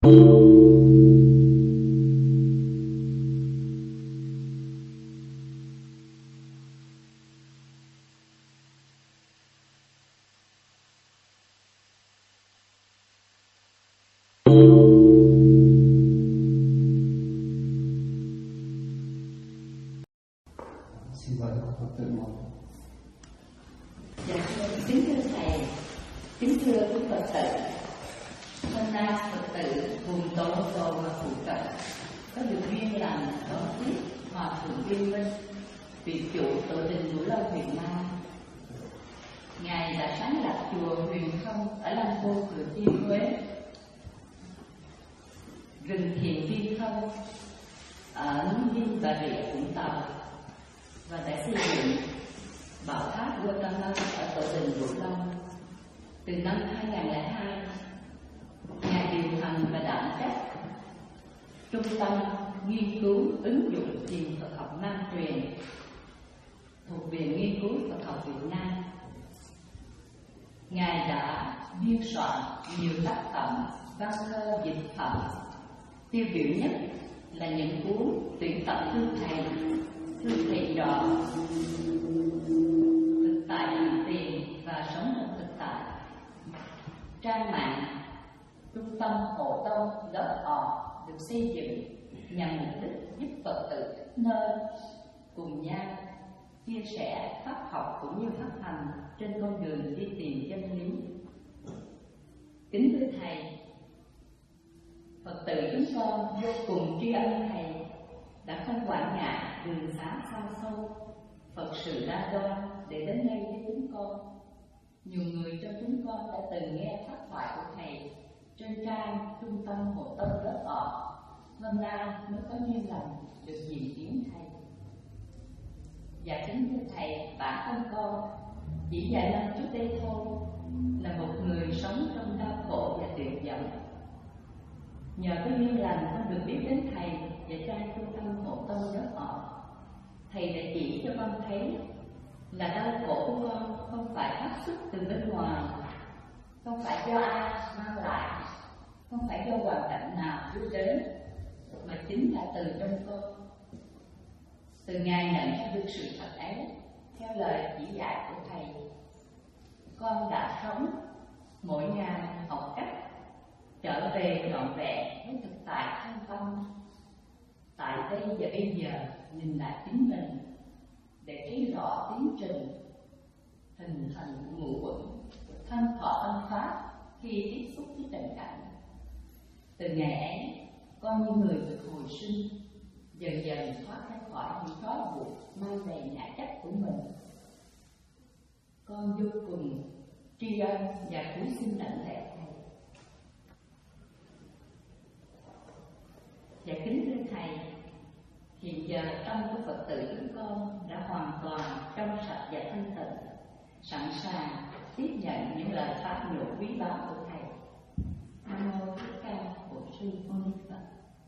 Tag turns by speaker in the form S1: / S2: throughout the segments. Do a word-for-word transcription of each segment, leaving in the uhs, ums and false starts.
S1: Tiêu biểu nhất là những cuốn tuyển tập thư thầy, thư thầy trò, thực tại bằng tiền và sống trong thực tại. Trang mạng Trung tâm Hộ Tông lớp họ được xây dựng nhằm mục đích giúp Phật tử nơi cùng nhau chia sẻ pháp học cũng như pháp hành trên con đường đi tìm chân lý. Kính thưa thầy, Phật tử chúng con vô cùng tri ân thầy đã không quản ngại đường xá xa xôi, Phật sự đa đoan để đến đây với chúng con. Nhiều người trong chúng con đã từng nghe pháp thoại của thầy trên trang Trung tâm Hộ Tông lớp họ, hôm nay mới có duyên lành được nhìn tiếng thầy. Dạ kính thưa thầy, bản thân con chỉ vài năm trước đây thôi là một người sống trong đau khổ và tuyệt vọng. Nhờ có duyên lành con được biết đến thầy và trang Trung tâm Hộ Tông lớp họ, thầy đã chỉ cho con thấy là đau khổ của con không phải phát xuất từ bên ngoài, không phải do ai mang lại, không phải do hoàn cảnh nào đưa đến, mà chính là từ trong con. Từ ngày nhận ra được sự thật ấy, theo lời chỉ dạy của thầy, con đã sống mỗi ngày học cách trở về trọn vẹn với thực tại thân tâm, tại đây và bây giờ nhìn lại chính mình để thấy rõ tiến trình hình thành ngũ uẩn thân thọ tâm pháp khi tiếp xúc với trần cảnh. Từ ngày ấy, con như người được hồi sinh, dần dần thoát ra khỏi những trói buộc mang về ngã chấp của mình. Con vô cùng tri ân và cúi xin lãnh lễ thầy. Và kính thưa thầy, hiện giờ tâm của Phật tử chúng con đã hoàn toàn trong sạch và thanh tịnh, sẵn sàng tiếp nhận những lời pháp nhũ quý báu của thầy. Nam mô Thích Ca Mâu Sư Mâu Ni Phật.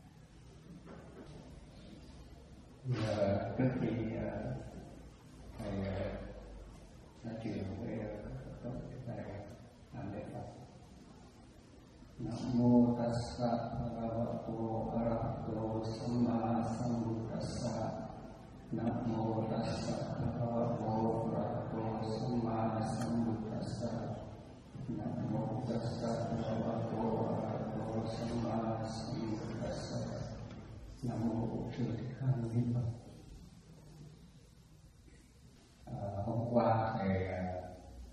S2: Trước khi thầy nói chuyện với các thầy làm lễ Phật, Nam mô Tassa Bhagavato Arahato Samma Sambuddhassa. Nam mô Tassa Bhagavato Arahato Samma Sambuddhassa. Nam mô Tassa Bhagavato Arahato Samma Sambuddhassa. Nam mô Bổn Sư Thích Ca Mâu Ni Phật. À, hôm qua thầy à,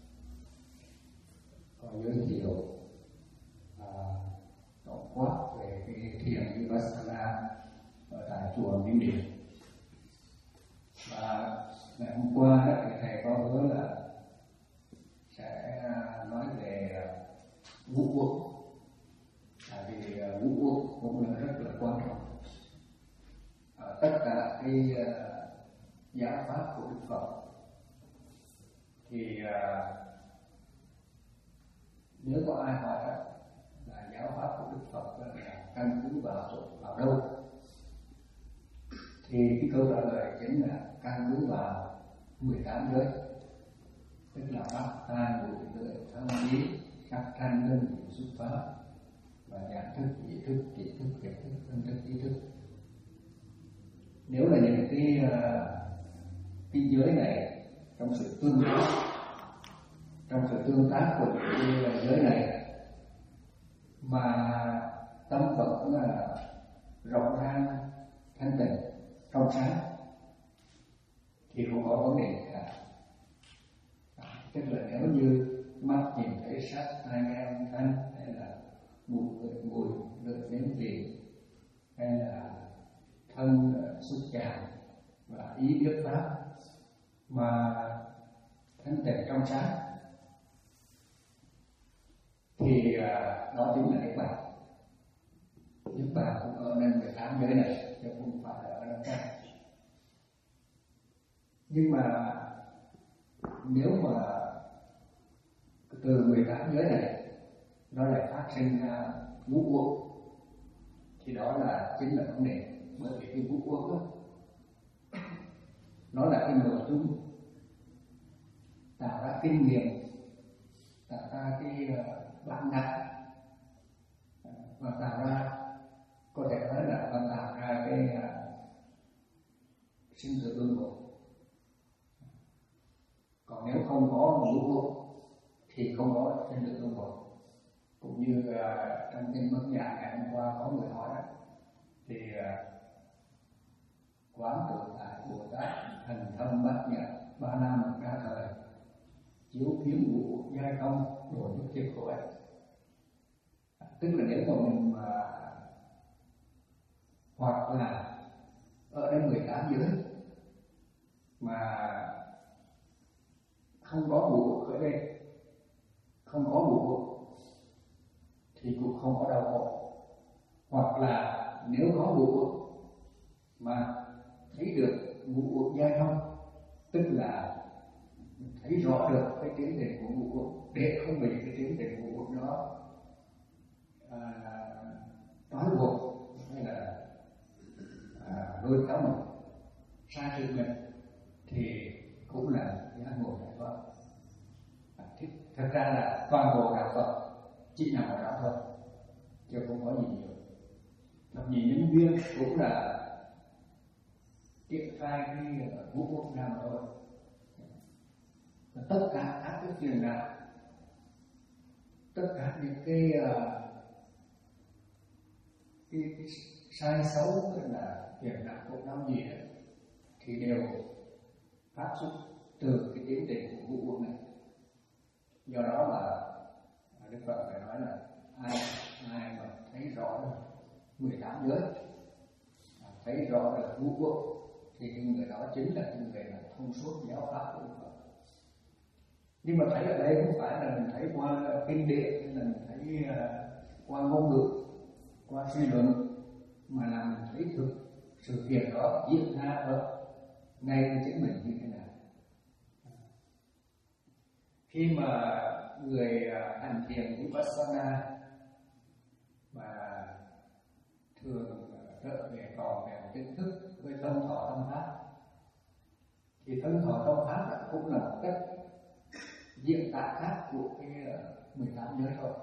S2: có giới thiệu à, tổng quát về cái thiền Vipassana ở tại chùa Miếu Điện. Và ngày hôm qua đó, thì thầy có hứa là sẽ nói về ngũ uẩn, tại vì ngũ uẩn cũng là rất là quan trọng. À, tất cả cái uh, giáo pháp của Đức Phật thì uh, nếu có ai hỏi đó, là giáo pháp của Đức Phật là căn cứ vào vào đâu, thì cái câu trả lời chính là căn cứ vào mười tám giới, tức là pháp tha ngũ tuệ thâm ý các thanh đơn vị xuất pháp và và nhận thức, ý thức, trí thức, kiến thức, phân thức, ý thức. Nếu là những cái cái giới này trong sự tương tác, trong sự tương tác của những cái giới này mà tâm vẫn là rộng ràng, thanh tịnh, trong sáng thì không có vấn đề gì cả. Tức là nếu như mắt nhìn thấy sắc, tai nghe âm thanh, hay là mùi ngửi mùi, lưỡi nếm vị, hay là thân xúc chạm và ý biết pháp mà thanh tịnh trong sáng thì đó chính là niết bàn. Niết bàn cũng ở nơi mười tám giới này chứ không phải là ở nơi khác. Nhưng mà nếu mà từ mười tám giới này nó lại phát sinh ra ngũ uẩn thì đó là chính là vấn đề. Bởi vì cái ngũ uẩn đó nó là cái nội dung tạo ra kinh nghiệm, tạo ra cái bản năng và tạo ra, có thể nói là nó tạo ra cái sinh tử luân hồi. Còn nếu không có ngũ uẩn thì không có sinh tử luân hồi. Cũng như uh, trong kinh Bất Nhã ngày hôm qua có người hỏi đó, thì uh, quán tự tại Bồ Tát thành thâm bát nhã ba năm đa thời chiếu kiến ngũ giai công độ nhất thiết khổ ấy. Tức là nếu mà mình mà hoặc là ở đây mười tám giới mà không có ngũ ở đây, không có ngũ thì cũng không có đau khổ. Hoặc là nếu có ngũ mà thấy được ngũ giai thông, tức là thấy rõ được cái tiến trình của ngũ để không bị cái tiến trình của ngũ đó à, trói buộc hay là à, lôi kéo mình sai sự mình thì cũng là giác ngộ giải thoát. Thật ra là toàn bộ đạo Phật chỉ nằm ở đó thôi, chứ không có gì nhiều. Thập nhị nhân duyên cũng là triển khai cái ngũ uẩn ra mà thôi. Tất cả các cái phiền não, tất cả những cái, cái, cái sai xấu hay là phiền não của năm gì đó thì đều phát xuất từ cái tiến trình của ngũ uẩn này. Do đó mà Đức Phật phải nói là ai ai mà thấy rõ được mười tám giới, thấy rõ được ngũ uẩn thì cái người đó chính là cái người là thông suốt giáo pháp của Đức Phật. Nhưng mà thấy ở đây không phải là mình thấy qua kinh điển hay là mình thấy qua ngôn ngữ, qua suy luận, mà là mình thấy thực sự việc đó diễn ra ở ngay với chính mình như thế nào. Khi mà người hành thiền Vipassana mà thường trở về tròn vẹn kiến thức với thân thọ tâm pháp, thì thân thọ tâm pháp là cũng là một cách diễn tả khác của cái mười tám giới thôi.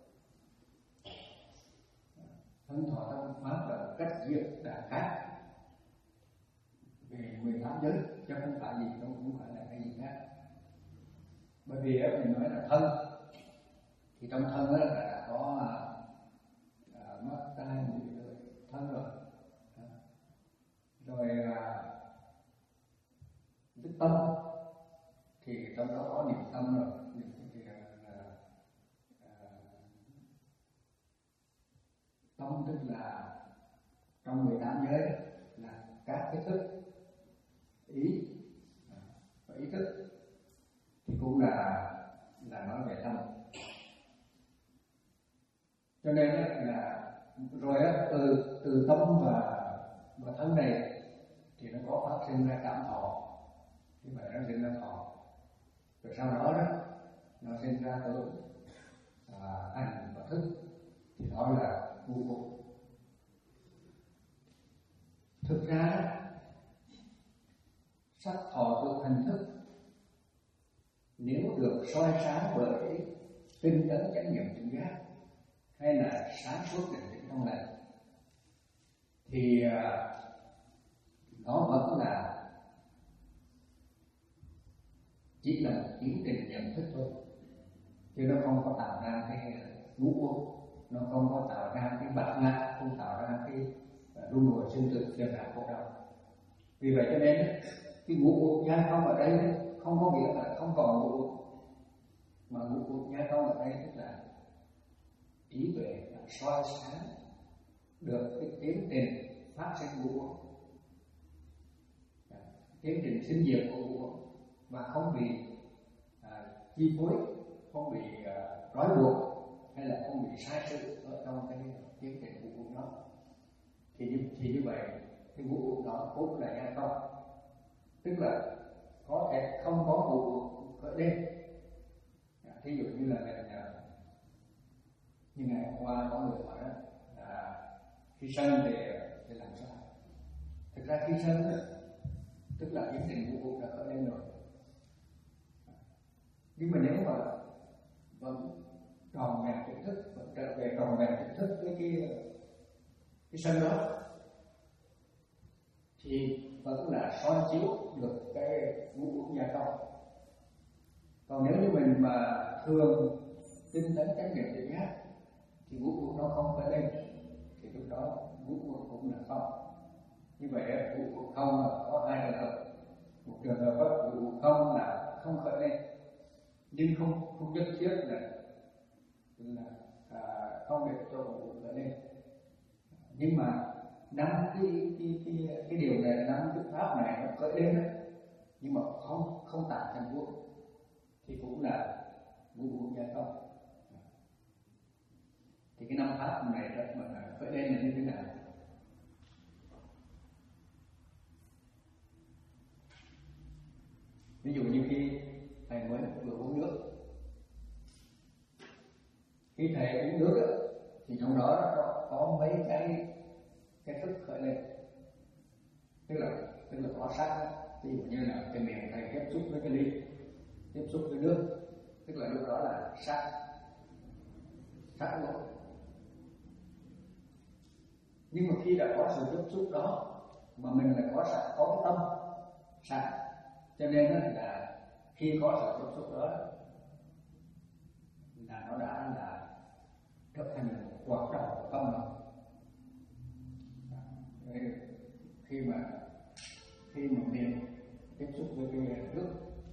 S2: Thân thọ tâm pháp là một cách diễn tả khác về mười tám giới, chứ không phải gì, không cũng phải là cái gì khác. Bởi vì mình nói là thân thì trong thân đó là đã có à, mắt, tai, mũi, lưỡi, thân rồi. Rồi à, cái tâm thì trong đó có niệm tâm rồi. Niệm thì là, là à, tâm tức là trong mười tám giới là các cái thức, ý và ý thức thì cũng là là nói về tâm. Cho nên là rồi từ từ tâm và và thân này thì nó có phát sinh ra cảm thọ, như vậy nó sinh ra thọ, rồi sau đó đó nó sinh ra tưởng, à, hành và thức, thì đó là ngũ uẩn. Thực ra sắc thọ tưởng hành thức nếu được soi sáng bởi tinh tấn chánh niệm tỉnh giác hay là sáng suốt định tĩnh trong lành, thì nó vẫn là chỉ là một tiến trình nhận thức thôi, chứ nó không có tạo ra cái ngũ uẩn, nó không có tạo ra cái bản ngã, không tạo ra cái luân hồi sinh tử phiền não khổ đau. Vì vậy cho nên cái ngũ uẩn nhai không ở đây không có nghĩa là không còn ngũ uẩn, mà ngũ uẩn nhai không ở đây tức là trí tuệ là soi sáng được cái tiến trình phát sinh ngũ uẩn, tiến trình sinh diệt của ngũ uẩn, mà không bị à, chi phối, không bị à, trói buộc, hay là không bị sai sự ở trong cái tiến trình ngũ uẩn đó. Thì như, thì như vậy cái ngũ uẩn đó cũng là nhai không, tức là có thể không có ngũ uẩn khởi lên. Thí dụ như là mình, như ngày hôm qua có người hỏi là khi sanh thì thì làm sao? Thực ra khi sanh tức là tiến trình ngũ uẩn đã khởi lên rồi, nhưng mà nếu mà vẫn tròn vẹn tỉnh thức, vẫn trở về tròn vẹn tỉnh thức với cái cái sân đó, thì vẫn là soi chiếu được cái ngũ uẩn gia công. Còn nếu như mình mà thường tinh tấn chánh niệm tự giác thì ngũ uẩn nó không phải lên, thì lúc đó ngũ uẩn cũng là không. Như vậy ngũ uẩn không là có hai trường hợp. Một trường hợp ngũ uẩn không là không khởi lên, nhưng không không nhất thiết là là à, không để cho ngũ uẩn khởi lên. Nhưng mà năm cái cái cái cái điều này, năm cái pháp này nó khởi lên đấy, nhưng mà không không tạo thành ngũ uẩn thì cũng là ngũ uẩn gia công. Thì cái năm pháp này đó mà khởi lên là như thế nào? Ví dụ như khi thầy mới vừa uống nước, khi thầy uống nước đó, thì trong đó nó có, có mấy cái cái thức khởi lên, tức là tức là có sắc đó. Ví dụ như là cái miệng thầy tiếp xúc với cái ly, tiếp xúc với nước, tức là lúc đó là sắc, sắc luôn. Nhưng mà khi đã có sự tiếp xúc đó mà mình lại có sắc, có cái tâm sắc, cho nên là khi có sự tiếp xúc đó là nó đã là trở thành một hoạt động của tâm rồi. Khi mà khi mà miệng tiếp xúc với cái nước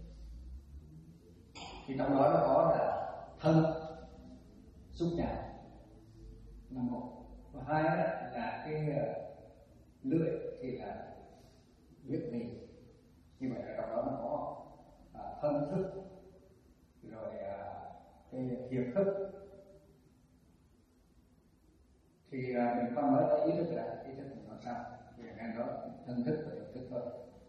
S2: thì trong đó nó có là thân xúc chạm là một, và hai là cái lưỡi thì là biết vị. Như vậy là trong đó nó có à, thân thức, rồi à, cái hiệp thức. Thì à, mình không nói tới ý thức là ý thức mình nói sao, thì ngành đó thân thức và hiệp thức thôi.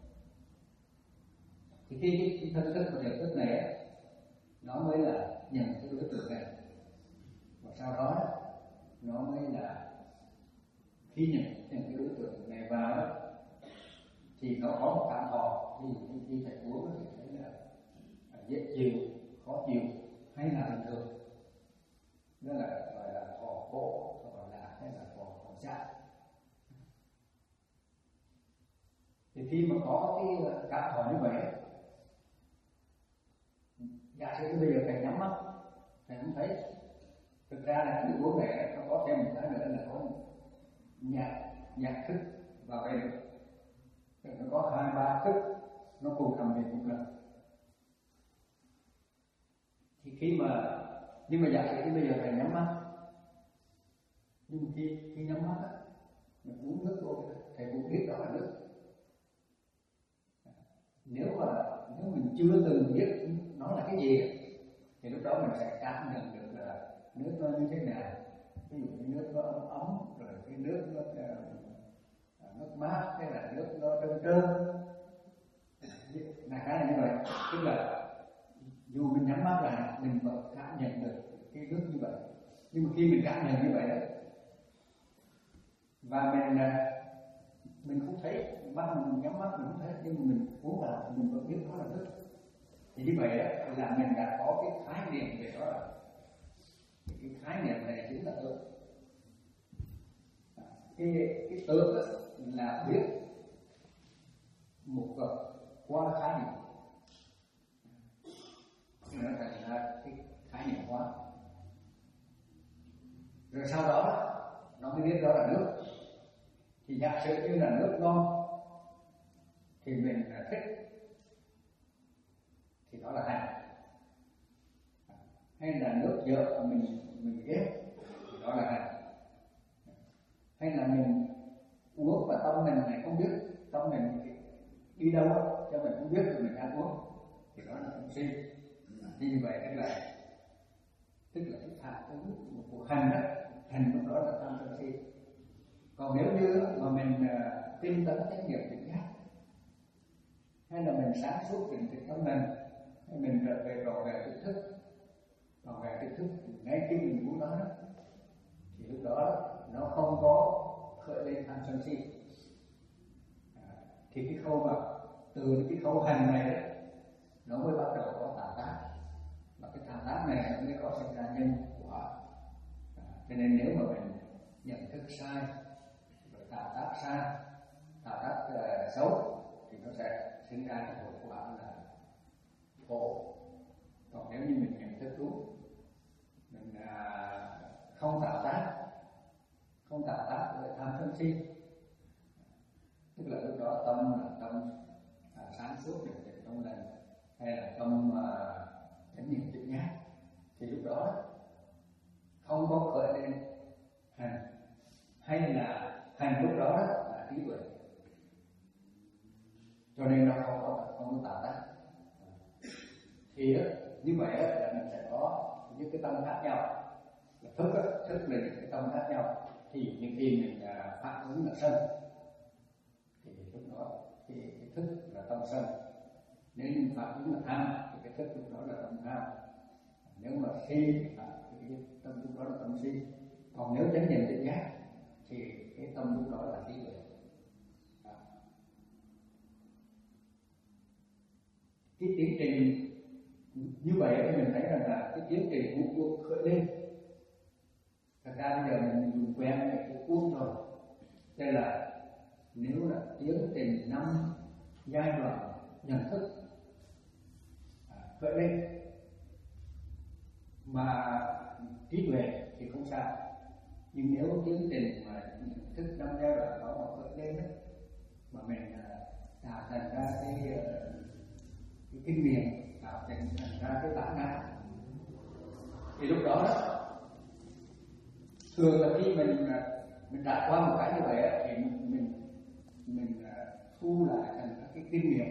S2: Thì khi cái, cái thân thức và hiệp thức này ấy, nó mới là nhận cái đối tượng này, và sau đó nó mới là khi nhận, nhận cái đối tượng này vào đó, thì nó có một cảm thọ. Ví dụ như khi thầy uống thì thấy là dễ chịu, khó chịu hay là bình thường, đó là gọi là thọ khổ, gọi là hay là thọ thọ giác. Thì khi mà có cái cảm thọ như vậy, giả sử bây giờ thầy nhắm mắt, thầy không thấy. Thực ra là cái uống này nó có thêm một cái nữa là có nhạc nhạc thức vào đây. Nó có hai ba thức nó cùng làm việc một lần. Thì khi mà nhưng mà giả sử bây giờ thầy nhắm mắt, nhưng mà khi khi nhắm mắt á, mình uống nước vô thầy cũng biết đó là nước. Nếu mà nếu mình chưa từng biết nó là cái gì thì lúc đó mình sẽ cảm nhận được là nước nó như thế nào. Ví dụ như nước nó ấm, rồi cái nước nó nước mát, hay là nước nó trơn trơn, là cái là như vậy. Tức là dù mình nhắm mắt lại mình vẫn cảm nhận được cái nước như vậy, nhưng mà khi mình cảm nhận như vậy đó và mình mình không thấy, mắt mình nhắm mắt mình không thấy, nhưng mà mình uống vào mình vẫn biết nó là nước. Thì như vậy đó là mình đã có cái khái niệm về đó là cái cái khái niệm này chính là tướng. Cái cái tướng là biết một vật qua khái niệm, nó thành ra cái khái niệm hóa. Rồi sau đó nó mới biết đó là nước. Thì giả sử như là nước ngon thì mình là thích, thì đó là hành. Hay là nước dở mình mình ghét thì đó là hành. Hay là mình uống và tâm mình này không biết, tâm mình đi đâu cho mình không biết rồi mình ăn uống thì đó là tâm si. Thì như vậy tức là tức là cái phản ứng một cuộc hành đó, hành lúc đó là tâm sân si. Còn nếu như mà mình uh, tinh tấn chánh niệm tỉnh giác, hay là mình sáng suốt tỉnh thức tâm mình, hay mình trở về trò về tỉnh thức, trò về tỉnh thức ngay khi mình muốn nói đó, thì lúc đó nó không có khởi lên tham sân si. À, thì cái khâu mà từ cái khâu hành này đó, nó mới bắt đầu có tạo tác, và cái tạo tác này nó mới có sinh ra nhân quả. À, cho nên nếu mà mình nhận thức sai, rồi tạo tác sai, tạo tác uh, xấu, thì nó sẽ sinh ra cái hậu quả là khổ. Còn nếu như mình nhận thức đúng, mình uh, không tạo tác, không tạo tác với tham sân si, tức là lúc đó tâm là tâm à, sáng suốt được định trong lành, hay là tâm chánh niệm tỉnh giác, thì lúc đó không có khởi lên hành, hay là hành lúc đó là trí tuệ, cho nên nó không có không có tạo tác. Thì như vậy là mình sẽ có những cái tâm khác nhau. Thức thức là những cái tâm khác nhau. Thì những khi mình uh, phản ứng là sân, thì lúc đó thì cái thức là tâm sân. Nếu như phản ứng là tham, thì cái thức lúc đó là tâm tham. Nếu mà si, à, thì cái tâm lúc đó là tâm si. Còn nếu chánh niệm tỉnh giác, thì cái tâm lúc đó là trí tuệ. Cái tiến trình như vậy thì mình thấy rằng là cái tiến trình ngũ uất khởi lên. Thật ra bây giờ mình dùng quen cái uất rồi. Đây là nếu là tiến trình năm giai đoạn nhận thức à, khởi lên mà trí tuệ thì không sao. Nhưng nếu tiến trình mà nhận thức năm giai đoạn đó mà khởi lên đó, mà mình tạo thành ra cái, cái kinh nghiệm, tạo thành ra cái bản năng, thì lúc đó đó thường là khi mình mình trải qua một cái như vậy thì mình mình, mình thu lại thành các cái kinh nghiệm,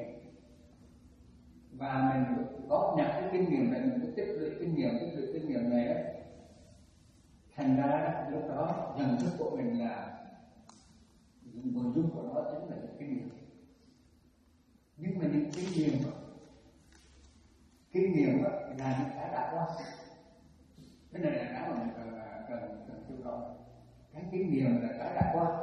S2: và mình góp nhặt cái kinh nghiệm này, mình cứ tích lũy kinh nghiệm, tích lũy kinh nghiệm này đó, thành ra lúc đó nhận thức của mình là nội dung của nó chính là những kinh nghiệm. Nhưng mà những kinh nghiệm kinh nghiệm là những cái đã qua. Cái này là cái mà mình cần cần cần chú trọng. Cái kinh nghiệm là cái đã qua.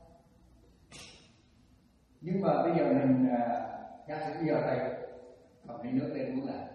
S2: Nhưng mà bây giờ mình giả sử bây giờ thầy cầm ly nước lên uống lại,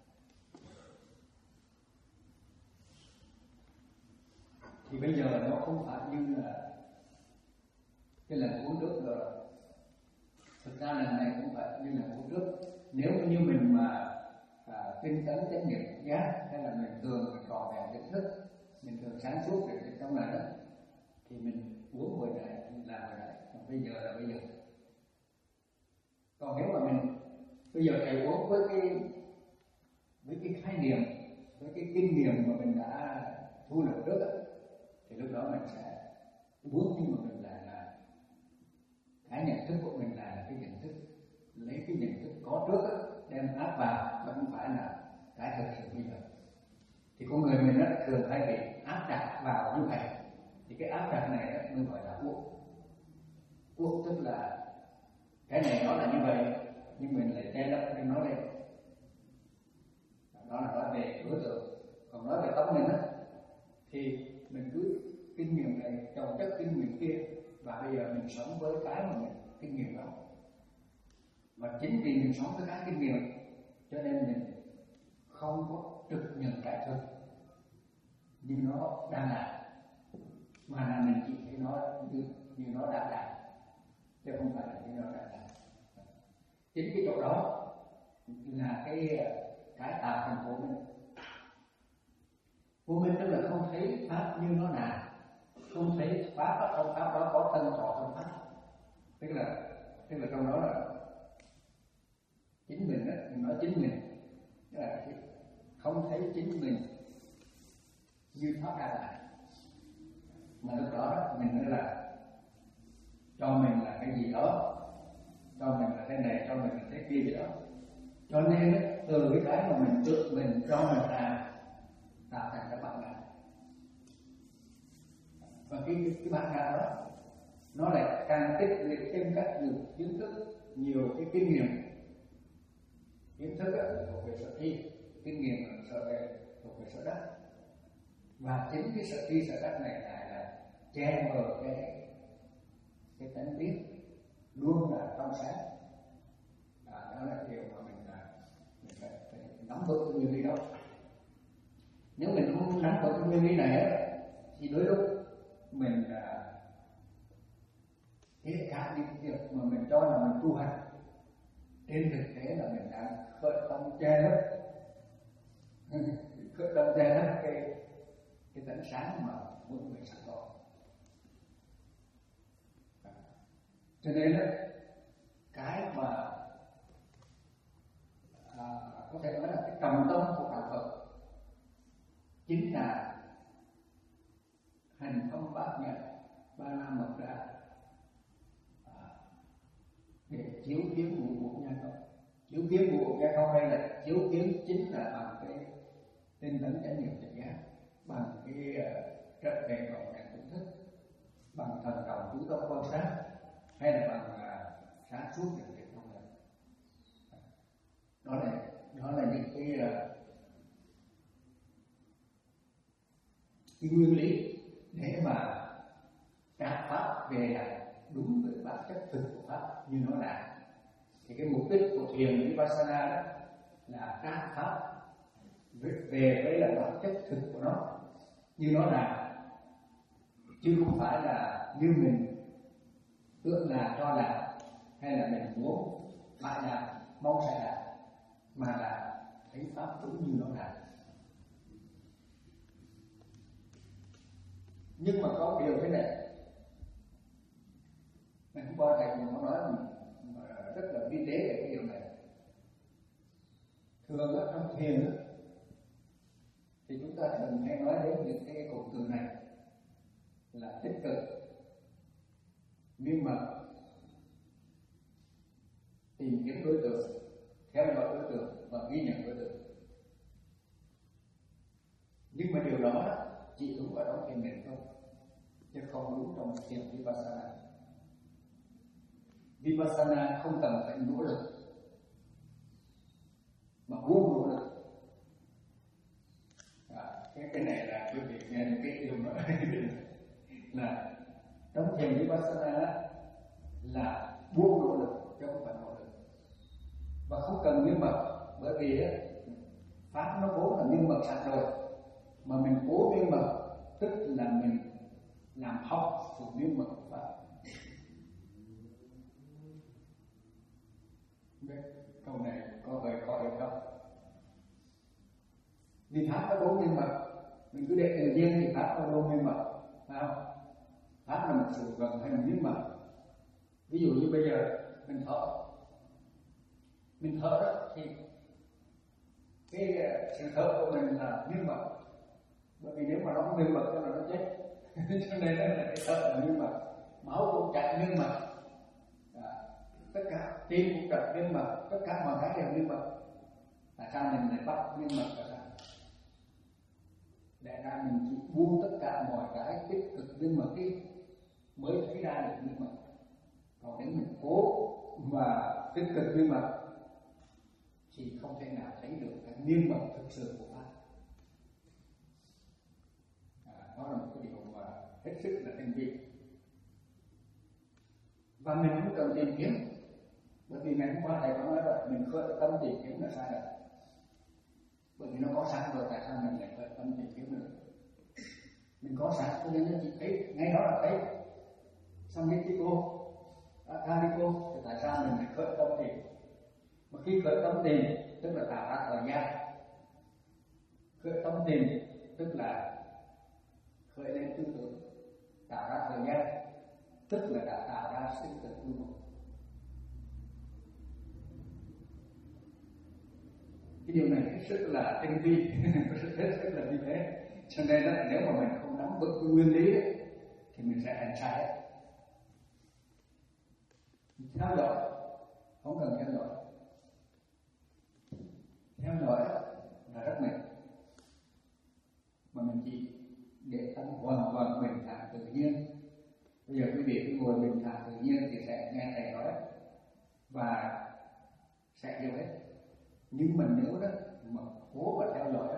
S2: thì bây giờ nó không phải như là cái lần uống nước rồi. Thực ra lần này cũng phải như là uống nước. Nếu như mình mà à, tinh tấn chánh niệm giác, hay là mình thường mình còn vẹn tỉnh thức, mình thường sáng suốt để trong này đó, thì mình uống hồi nãy, mình làm hồi nãy, còn bây giờ là bây giờ. Còn nếu mà mình bây giờ thầy uống với cái với cái khái niệm, với cái kinh nghiệm mà mình đã thu được trước đó, thì lúc đó mình sẽ uống, nhưng mà mình lại là cái nhận thức của mình là cái nhận thức, lấy cái nhận thức có trước đó, đem áp vào, mà không phải là cái thực sự bây giờ. Thì con người mình rất thường hay bị áp đặt vào như vậy. Thì cái áp đặt này đó mới gọi là uất. Uất tức là cái này nó là như vậy, nhưng mình lại che lấp cái nói lên. Đó là nói về đối tượng. Còn nói về tâm mình á, thì mình cứ kinh nghiệm này chồng chất kinh nghiệm kia, và bây giờ mình sống với cái mà mình kinh nghiệm đó. Và chính vì mình sống với cái kinh nghiệm, cho nên mình không có trực nhận cái thực, như nó đang làm, mà là mình chỉ thấy nó như, như nó đã làm, chứ không phải là như nó đã làm. Chính cái chỗ đó là cái cái tạo thành vô minh. Vô minh tức là không thấy pháp như nó là, không thấy pháp ở trong pháp đó có thân thọ trong pháp, tức là tức là trong đó là chính mình đó, mình nói chính mình, tức là không thấy chính mình như pháp đang làm, mà lúc đó mình nói là cho mình là cái gì đó, cho mình là cái này, cho mình là cái kia gì đó. Cho nên từ cái cái mà mình tự mình cho mình làm tạo thành cái bản ngã, và cái cái bản ngã đó nó lại càng tích lũy thêm các nhiều kiến thức, nhiều cái kinh nghiệm. Kiến thức thuộc về sở thi, kinh nghiệm sở về thuộc về sở đắc, và chính cái sở thi sở đắc này lại là che mờ cái cái tánh biết luôn là trong sáng. À, đó là điều mà mình là mình phải, phải nắm vững cái nguyên lý đó. Nếu mình không nắm vững cái nguyên lý này ấy, thì đôi lúc mình là kể cả những việc mà mình cho là mình tu hành, trên thực tế là mình đang khởi tâm che lấp khởi tâm che lấp cái cái tánh sáng mà mỗi người sẵn có. Cho nên đó, cái mà à, có thể nói là cái trọng tâm của đạo Phật chính là hành thông bát nhã ba la mật đa, à, để chiếu kiến ngũ uẩn nhân không. Chiếu kiến ngũ uẩn nhân không đây là chiếu kiến chính là bằng cái tinh tấn chánh niệm tỉnh giác, bằng cái uh, trợ về cộng cảnh tỉnh thức, bằng thần trọng chú tâm quan sát, hay là bằng uh, sáng suốt nhận định không này. Đó là đó là những cái uh, cái nguyên lý để mà đạt pháp về là đúng với bản chất thực của pháp như nó là. Thì cái mục đích của thiền Vipassana đó là đạt pháp về với là bản chất thực của nó như nó là, chứ không phải là như mình ước là cho là, hay là mình muốn lại là mong sẽ là, mà là thấy pháp đúng như nó là. Nhưng mà có điều thế này, mình hôm qua thầy cũng có nói rất là vi tế về cái điều này. Thường ở trong thiền thì chúng ta thường hay nói đến những cái cụm từ này là tích cực, nhưng mà tìm kiếm đối tượng, theo dõi đối tượng và ghi nhận đối tượng. Nhưng mà điều đó chỉ đúng ở trong thiền định thôi, chứ không đúng trong thiền Vipassana. Vipassana không cần phải nỗ lực, mà vô nỗ lực. À, cái cái này là quý vị nghe những cái điều đó là trong thiền Vipassana là buông nỗ lực chứ không phải nỗ lực, và không cần miên mật, bởi vì ấy, pháp nó vốn là miên mật sẵn rồi, mà mình cố miên mật tức là mình làm hỏng sự miên mật của pháp. Câu này có vẻ khó hiểu không? Vì pháp nó vốn miên mật, mình cứ để tự nhiên thì pháp nó vốn miên mật, phải không? Pháp là một sự vận hành miên mật. Ví dụ như bây giờ mình thở, mình thở đó thì cái sự thở của mình là miên mật, bởi vì nếu mà nó không miên mật thì nó chết. Cho nên là cái thở là miên mật, máu cũng chạy miên mật, tất cả tim cũng đập miên mật, tất cả mọi cái đều miên mật. Tại sao mình lại bắt miên mật là sao? Để ra mình chỉ buông tất cả mọi cái tích cực miên mật đi mới thấy ra được miên mật. Còn nếu mình cố mà tích cực miên mật thì không thể nào thấy được cái miên mật thực sự của pháp. À, đó là một cái điều mà hết sức là tinh vi, và mình cũng cần tìm kiếm. Bởi vì ngày hôm qua thầy có nói rồi, mình khởi tâm tìm kiếm là sai rồi. Bởi vì nó có sẵn rồi, tại sao mình lại khởi tâm tìm kiếm nữa? mình có sẵn, cho nên chị thấy ngay đó là thấy. Xong cái chị cô à, đi cô thì tại sao mình phải khởi tâm tìm? Mà khi khởi tâm tìm tức là tạo ra thời gian, khởi tâm tìm tức là khởi lên tư tưởng, tạo ra thời gian tức là đã tạo ra sinh tử luân hồi. Cái điều này hết sức là tinh vi, hết sức là như thế. Cho nên là nếu mà mình không nắm vững cái nguyên lý ấy, thì mình sẽ hành sai. Theo dõi, không cần theo dõi. Theo dõi là rất mệt, mà mình chỉ để tâm hoàn toàn bình thản tự nhiên. Bây giờ quý vị cứ ngồi bình thản tự nhiên thì sẽ nghe thầy nói và sẽ hiểu hết. Nhưng mình nếu đó mà cố và theo dõi đó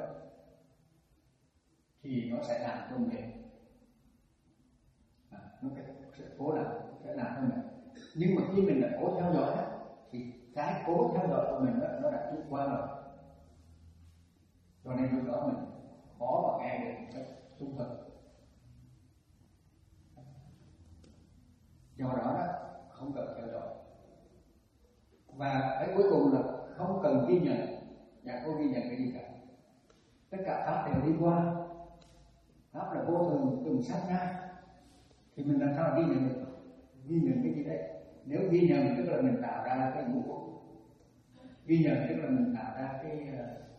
S2: thì nó sẽ làm cho mình à, nó sẽ cố làm sẽ làm cho mình. Nhưng mà khi mình đã cố theo dõi đó, thì cái cố theo dõi của mình đó, nó đã trôi qua rồi, cho nên lúc đó mình khó mà nghe được một cách trung thực. Do đó đó không cần theo dõi. Và cái cuối cùng là không cần ghi nhận. Dạ có ghi nhận cái gì cả. Tất cả pháp đều đi qua. Pháp là vô thường, từng sát na. Thì mình làm sao ghi nhận được? Ghi nhận cái gì đấy? Nếu ghi nhận tức là mình tạo ra cái ngũ uẩn. Ghi nhận tức là mình tạo ra cái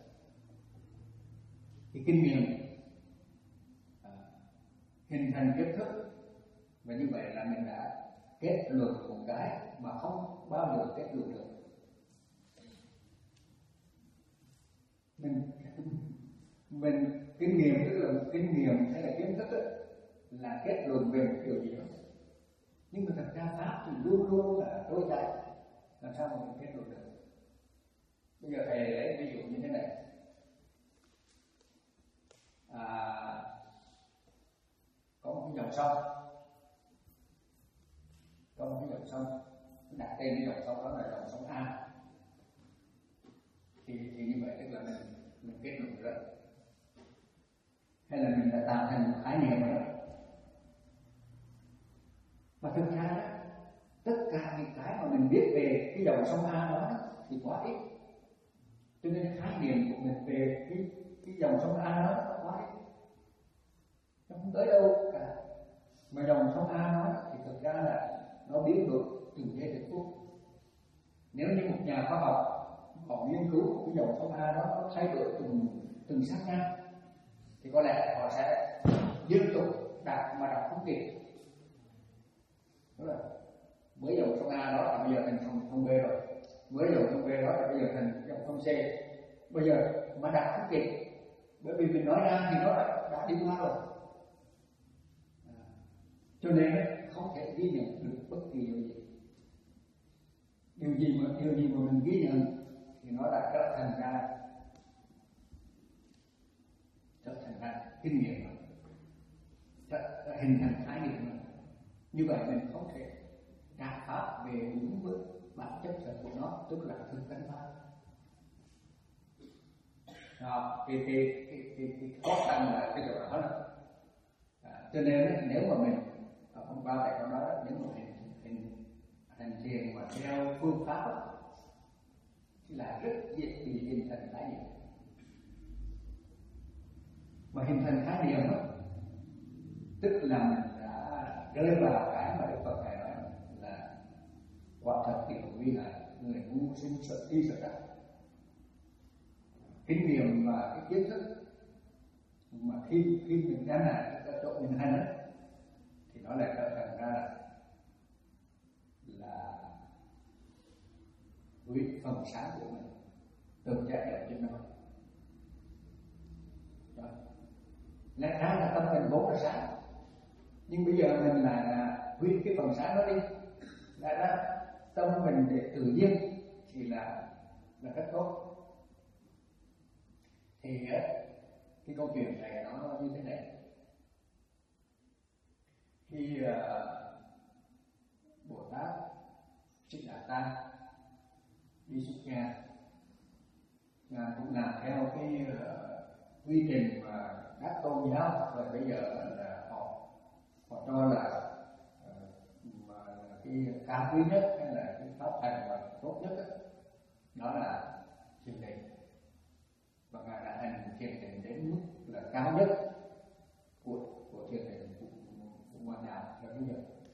S2: cái kinh nghiệm, à, hình thành kiến thức. Và như vậy là mình đã kết luận một cái mà không bao giờ kết luận được. Mình mình kinh nghiệm tức là một kinh nghiệm hay là kiến thức ấy, là kết luận về một điều gì đó. Nhưng mà thật ra pháp thì luôn luôn là trôi chảy, làm sao mà mình kết luận được? Bây giờ thầy lấy ví dụ như thế này. À, có một cái dòng sông, có một cái dòng sông, đặt tên cái dòng sông đó là dòng sông A. Thì, thì như vậy tức là mình mình kết luận rồi, hay là mình đã tạo thành một khái niệm rồi. Mà thực ra đó, tất cả những cái mà mình biết về cái dòng sông A đó thì quá ít, cho nên khái niệm của mình về cái cái dòng sông A đó quá ít, nó không tới đâu cả. Mà dòng sông A đó thì thực ra là nó biến đổi từng giây từng phút. Nếu như một nhà khoa học họ nghiên cứu cái dòng sông A đó nó thay đổi từng từng sát na thì có lẽ họ sẽ liên tục đạt mà đạt không kịp. Đúng rồi. Mới dòng sông A đó thì bây giờ thành sông sông B rồi, mới dòng sông B đó thì bây giờ thành dòng sông C. Bây giờ mà đạt không kịp, bởi vì mình nói ra thì nó đã, đã đi qua rồi. À, cho nên không thể ghi nhận được bất kỳ điều gì. Điều gì mà điều gì mà mình ghi nhận thì nó đã trở thành ra trở thành ra kinh nghiệm, trở, trở hình thành khái niệm. Như vậy mình không thể đạt pháp về đúng với bản chất thật của nó, tức là thực tánh pháp. Đó, thì thì thì thì, thì khó khăn là cái chỗ đó. À, cho nên nếu mà mình hôm qua tại con nói nếu mà mình hình hành thiền mà theo phương pháp đó, thì là rất dễ bị hình thành khái niệm. Mà hình thành khái niệm đó, tức là mình đã rơi vào cái mà Đức Phật Ngài nói là quả thật điều nguy hại, người ngu sinh sợ đi sợ đắc. Kinh nghiệm và cái kiến thức mà khi khi mình đang là cái chỗ mình hành đó, thì nó lại trở thành ra là với phần sáng của mình tự chạy ở trên đó. Lẽ ra là tâm mình vốn là sáng, nhưng bây giờ mình lại là huy cái phần sáng đó đi, lẽ ra tâm mình để tự nhiên thì là là rất tốt. Thì cái câu chuyện này nó như thế này. Khi uh, Bồ Tát Thích Đạt Ta đi xuất gia, Ngài cũng làm theo cái uh, quy trình mà các tôn giáo rồi bây giờ là họ cho là mà cái cao quý nhất hay là cái pháp hành mà tốt nhất đó, đó là thiền định, và ngài đã hành thiền định đến mức là cao nhất của của thiền định của, của ngoại đạo là bây giờ.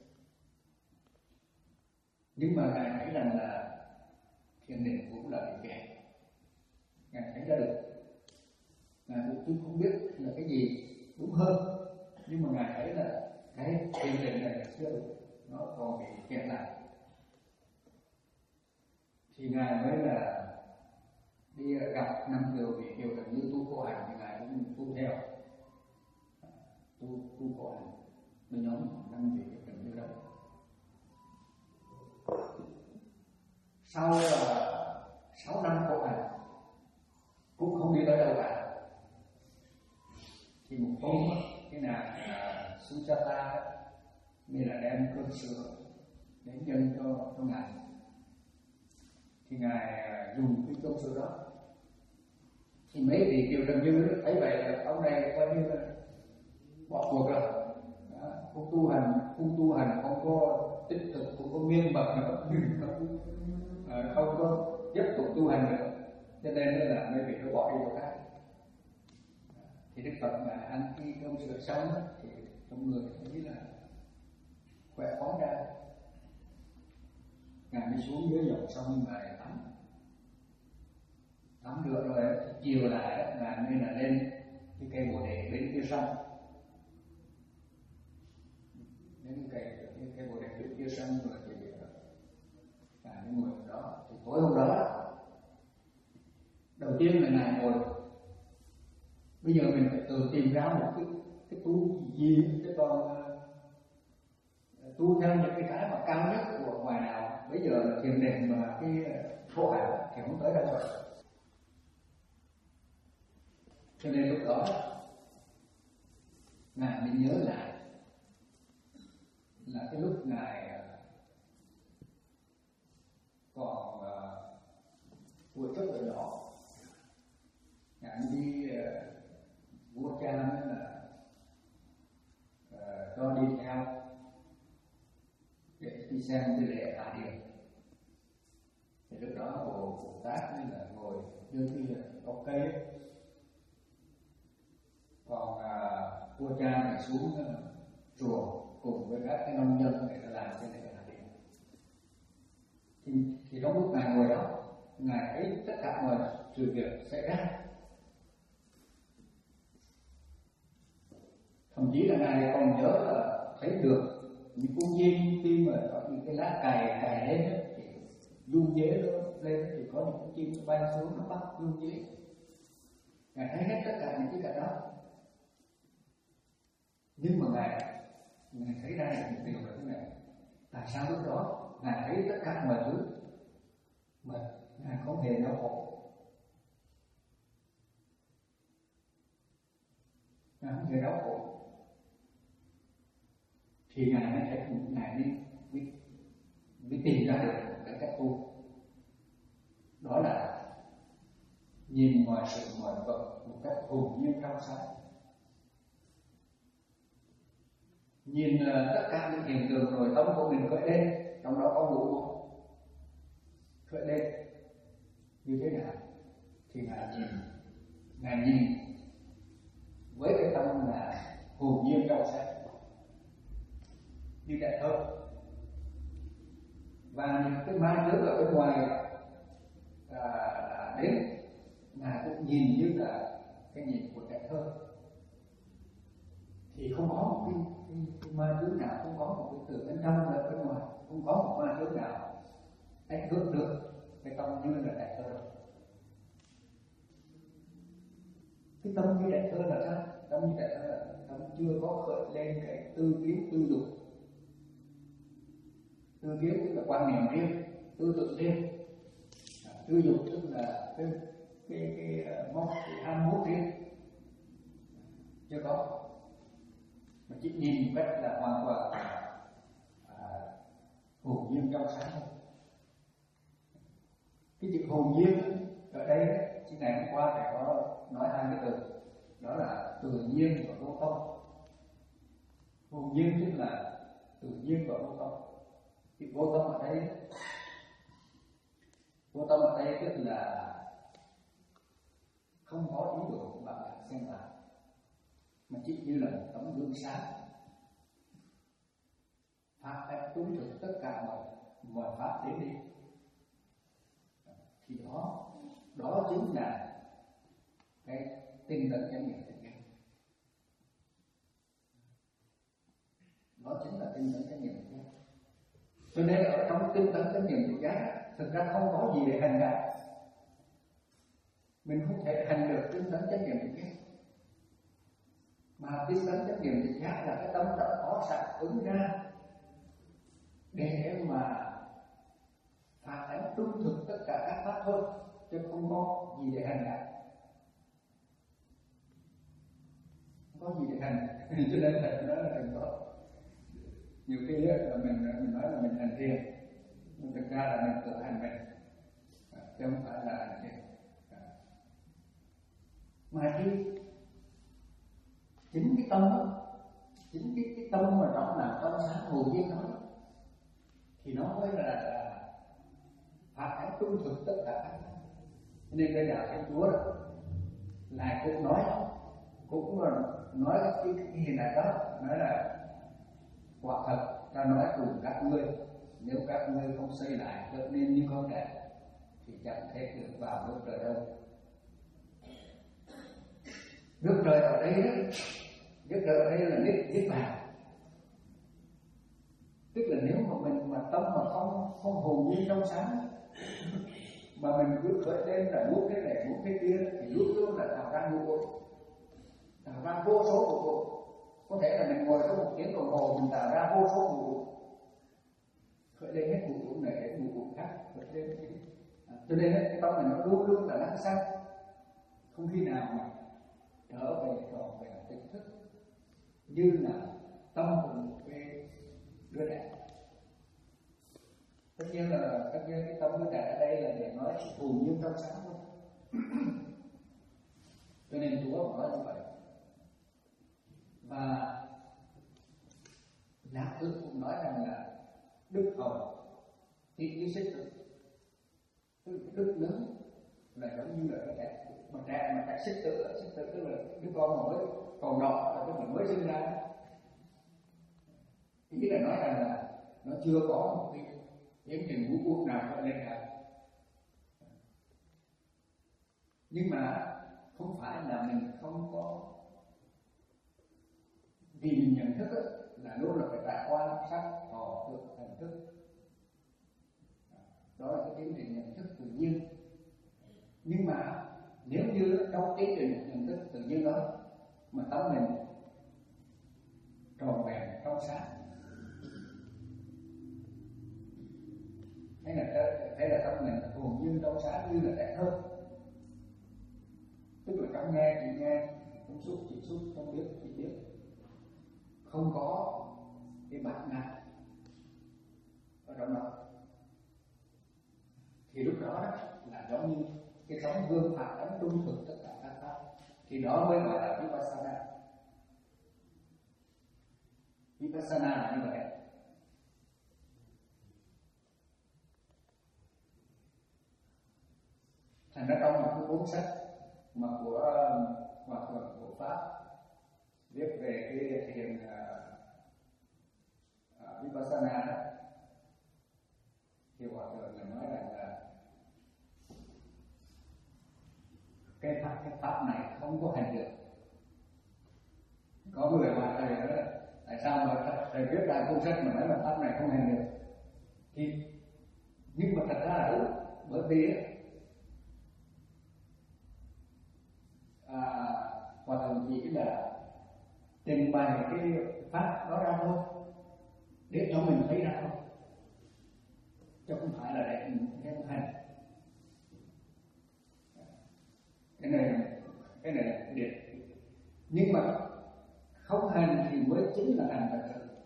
S2: Nhưng mà ngài thấy rằng là thiền định cũng là bị kẹt, ngài thấy ra được, ngài cũng không biết là cái gì đúng hơn, nhưng mà ngài thấy là cái thiền định này là chưa đủ, nó còn bị kẹt lại, thì ngài mới là đi gặp năm kiều vị kiều là như tu khổ hạnh, thì ngài cũng tu theo, tu tu khổ hạnh với nhóm năm vị kiều trần như đó. Sau uh, sáu năm khổ hạnh cũng không đi tới đâu cả, thì một hôm cái nàng uh, Sujata như là đem cơm sữa đến dâng cho cho ngài, thì ngài uh, dùng cái cơm sữa đó, thì mấy vị kiều trần như thấy vậy là ông này coi như là bỏ cuộc rồi, đó, không tu hành, không tu hành, không có tích cực, không có miên mật nữa, không, à, không có tiếp tục tu hành nữa, cho nên là mấy vị nó bỏ đi chỗ khác. Thì Đức Phật mà ăn cái cơm sữa xong thì trong người thấy là khỏe khoắn ra, ngài mới xuống dưới dòng sông ngài tắm tắm được rồi, chiều lại ngài mới là lên cái cây bồ đề bên kia sông, đến cái cây cái cây bồ đề bên kia sông rồi thì ngài mới ngồi đó. Thì tối hôm đó đầu tiên là ngài ngồi, bây giờ mình phải tự tìm ra một cái cái tu gì, cái con tu theo những cái cái mà cao nhất của ngoài nào. Bây giờ là thiền định mà cái khổ hạnh thì không tới đâu rồi. Cho nên lúc đó ngài mới nhớ lại là cái lúc ngài còn tuổi rất là nhỏ, ngài đi vua cha mới là uh, cho đi theo để đi xem cái lễ Hạ Điền. Thì lúc đó Bồ Bồ Tát mới là ngồi đưa cái gốc cây, còn uh, vua cha thì xuống uh, chùa cùng với các cái nông dân để làm cái lễ Hạ Điền. Thì, thì trong lúc ngài ngồi đó, ngài thấy tất cả mọi sự việc xảy ra. Thậm chí là ngài còn nhớ là thấy được những con chim khi mà có những cái lá cày cày lên thì du dế nó lên, thì có những con chim nó bay xuống nó bắt du dế. Ngài thấy hết tất cả những cái cả đó. Nhưng mà ngài ngài thấy ra được một điều là thế này: tại sao lúc đó ngài thấy tất cả mọi thứ mà ngài không hề đau khổ, ngài không hề đau khổ, thì ngài mới thấy ngài mới, mới, mới tìm ra được cái cách tu, đó là nhìn mọi sự mọi vật một cách hồn nhiên trong sáng, nhìn uh, tất cả những hiện tượng nội tâm của mình khởi lên, trong đó có ngũ vô khởi lên như thế nào thì ngài nhìn, ngài nhìn với cái tâm là hồn nhiên trong sáng như đại thơ, và những cái ma chướng ở bên ngoài à, đến ngài cũng nhìn như là cái nhìn của đại thơ, thì không có một cái, cái, cái ma chướng nào, không có một cái từ bên trong lẫn bên ngoài, không có một ma chướng nào ảnh hưởng được cái tâm như là đại thơ. Cái tâm như đại thơ là sao? Tâm như đại thơ là tâm chưa có khởi lên cái tư kiến tư dục. Tư kiến tức là quan niệm riêng, tư tưởng riêng, à, tư dục tức là cái cái cái mong cái ham muốn riêng, chưa có, mà chỉ nhìn một cách là hoàn toàn à, hồn nhiên trong sáng thôi. Cái chữ hồn nhiên ở đây chị ngày hôm qua phải có nói hai cái từ, đó là tự nhiên và vô tâm. Hồn nhiên tức là tự nhiên và vô tâm. Thì vô tâm ở đây, vô tâm ở đây tức là không có ý đồ của bạn là xem lại, mà chỉ như là một tấm gương sáng phát ép đúng thực tất cả mọi mọi pháp đến đi. Thì đó đó chính là cái tinh tấn chánh niệm tỉnh giác. Đó chính là tinh tấn chánh niệm tỉnh giác. Cho nên ở trong tinh tấn chánh niệm tỉnh giác thực ra không có gì để hành cả. Mình không thể hành được tinh tấn chánh niệm tỉnh giác. Mà tinh tấn chánh niệm tỉnh giác là cái tâm đã có sẵn ứng ra để mà phản ánh trung thực tất cả các pháp thôi, chứ không có gì để hành cả. Không có gì để hành. Cho nên là nó là đừng có. Nhiều khi là mình mình nói là mình hành thiền, nhưng thực ra là mình tự hành mình, chứ không phải là hành thiền. Mà khi chính cái tâm đó, chính cái, cái tâm mà trong là trong sáng hồn nhiên đó, thì nó mới là, là phản ánh trung thực tất cả các. Nên đây là cái Chúa đó là cũng nói cũng nói cái, cái hình này đó, nói là quả thật ta nói cùng các ngươi, nếu các ngươi không xây lại trở nên như con trẻ thì chẳng thể được vào nước trời đâu. Nước trời ở đây đó, nước trời ở đây là niết niết bàn. Tức là nếu mà mình mà tâm mà không không hồn nhiên trong sáng, mà mình cứ khởi lên là muốn cái này muốn cái kia, thì lúc luôn là tạo ra ngũ uẩn, tạo ra vô số ngũ uẩn. Có thể là mình ngồi có một tiếng đồng hồ mình tạo ra vô số ngũ uẩn, khởi lên hết ngũ uẩn này đến ngũ uẩn khác, khởi lên. À, cho nên cái tâm mình nó luôn luôn là lắng xanh, không khi nào mà trở về tròn về tỉnh thức, như là tâm của một cái đứa trẻ. Tất nhiên là tất nhiên cái tâm đứa trẻ ở đây là để nói sự hồn nhiên trong sáng thôi. Cho nên Chúa nói như vậy. Và Lạc Ước cũng nói rằng là đức hầu thì như xích tử, đức lớn là giống như là cái trẻ mà trẻ mà trẻ xích tử, xích tử tức là đứa con mà mới còn nhỏ, tức là mới sinh ra. Ý là nói rằng là nó chưa có một cái tiến trình ngũ uẩn nào trở lên cả. Nhưng mà không phải là mình không có, vì mình nhận thức ấy, là luôn là phải trải qua sắc thọ tưởng hành thức. Đó là cái tiến trình nhận thức tự nhiên. Nhưng mà nếu như trong tiến trình nhận thức tự nhiên đó mà tâm mình tròn vẹn trong sáng, hay là hay là tâm mình hồn nhiên trong sáng như là trẻ thơ, tức là trong nghe chỉ nghe, trong xúc chỉ xúc, trong biết chỉ biết, không có cái bản ngã ở trong đó, thì lúc đó, đó là giống như cái tấm gương phản ánh trung thực tất cả các pháp, thì đó mới gọi là vipassana. Vipassana là như vậy. Thành ra trong một cái cuốn sách mà của Hòa Thượng của Pháp viết về cái thiền uh, Vipassana đó, thì Hòa Thượng là nói rằng là cái pháp cái pháp này không có hành được. Có người hỏi thầy đó, tại sao mà thầy viết lại cuốn sách mà nói là pháp này không hành được? Thì nhưng mà thật ra là đúng, bởi vì à, Hòa Thượng chỉ là trình bày cái pháp đó ra thôi, để cho mình thấy ra thôi, chứ không phải là để mình theo hành. Cái này cái này là điểm. Nhưng mà không hành thì mới chính là hành thật sự.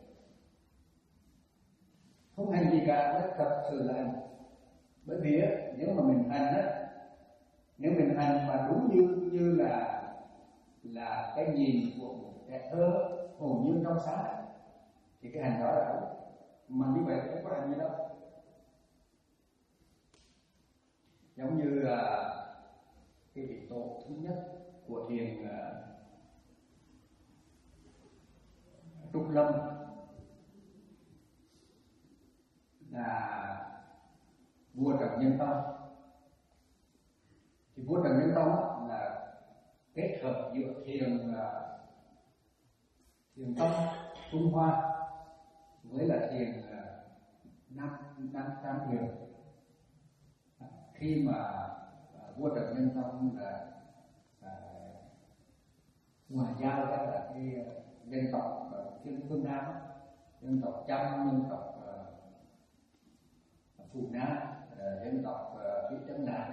S2: Không hành gì cả mới thật sự là hành. Bởi vì á, nếu mà mình hành á, nếu mình hành mà đúng như như là là cái nhìn của một trẻ thơ hồn nhiên trong sáng, thì cái hành đó là đúng, mà như vậy không có hành gì đâu. Giống như là cái vị tổ thứ nhất của thiền uh, Trúc Lâm là vua Trần Nhân Tông. Thì vua Trần Nhân Tông là kết hợp giữa thiền uh, thiền Tông Trung Hoa với là thiền uh, Nam Nam Nam Huyền. Khi mà uh, vua Trần Nhân Tông là uh, ngoại giao, đó là cái uh, dân tộc uh, phương phương Nam, dân tộc Chăm, dân tộc uh, Phù Nam, uh, dân tộc uh, phía Trấn Nam.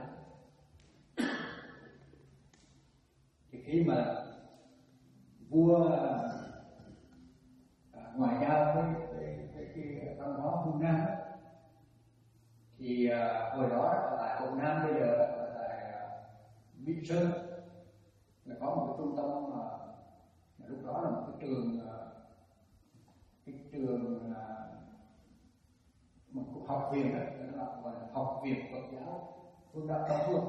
S2: Thì khi mà vua uh, ngoại giao với cái văn hóa phương Nam đó, thì uh, hồi đó ở tại Hội Nam bây giờ ở tại uh, Mỹ Sơn là có một cái trung tâm mà uh, lúc đó là một cái trường uh, cái trường uh, một học viện đó, đó là gọi là học viện Phật giáo Phương Đông Đông Phương.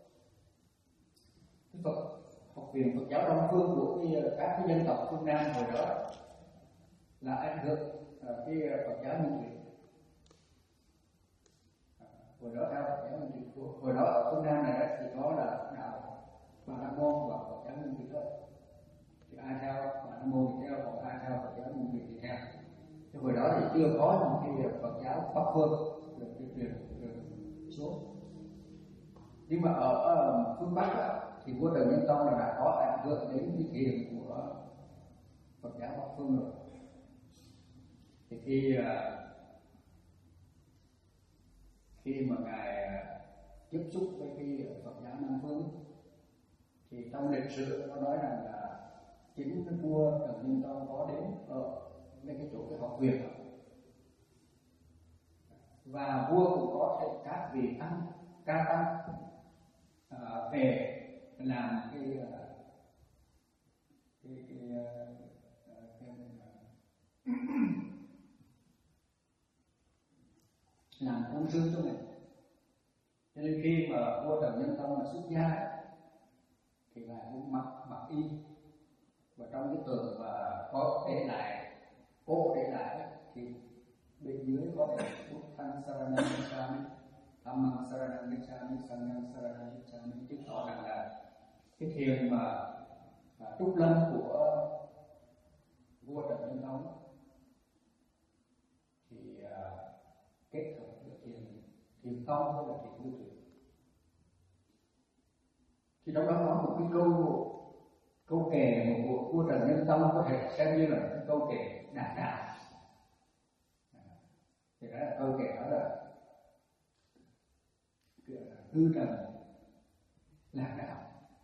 S2: Cái Phật học viện Phật giáo Đông Phương của cái, các cái dân tộc phương Nam hồi đó là ảnh hưởng uh, cái Phật giáo Nguyên Thủy. Hồi đó theo Phật giáo Nguyên Thủy, hồi đó ở phương Nam này thì có là đạo Bà La Môn và Phật giáo Nguyên Thủy thôi. Thì ai theo Bà La Môn thì theo, còn ai theo Phật giáo Nguyên Thủy thì theo. Thì hồi đó thì chưa có những cái Phật giáo Bắc phương được truyền xuống. Nhưng mà ở, ở phương Bắc đó, thì vua Trần Nhân Tông là đã có ảnh hưởng đến cái thiền của Phật giáo Bắc phương rồi. Thì khi khi mà ngài tiếp xúc với cái Phật giáo Nam phương thì trong lịch sử nó nói rằng là chính cái vua Trần Nhân Tông có đến ở mấy cái chỗ cái học viện đó. Và vua cũng có thể các vị tăng ca tăng uh, về làm cái uh, cái cái, uh, cái uh, làm công sư cho mình. Cho nên khi mà vua Trần Nhân Tông mà xuất gia thì ngài cũng mặc mặc y, và trong cái tường và có để lại cố để lại thì bên dưới có để Buddhang Saranam Gacchami, Dhammang Saranam Gacchami, Sanghang Saranam Gacchami, chứng tỏ rằng là cái thiền mà à, Trúc Lâm của vua Trần Nhân Tông thì à, kết hợp với thiền thiền tông hay là thiền Nguyên Thủy. Thì trong đó có một cái câu câu kệ của vua Trần Nhân Tông có thể xem như là cái câu kệ đạt đạo. Thì đó là câu kệ đó là hư trần lạc đạo.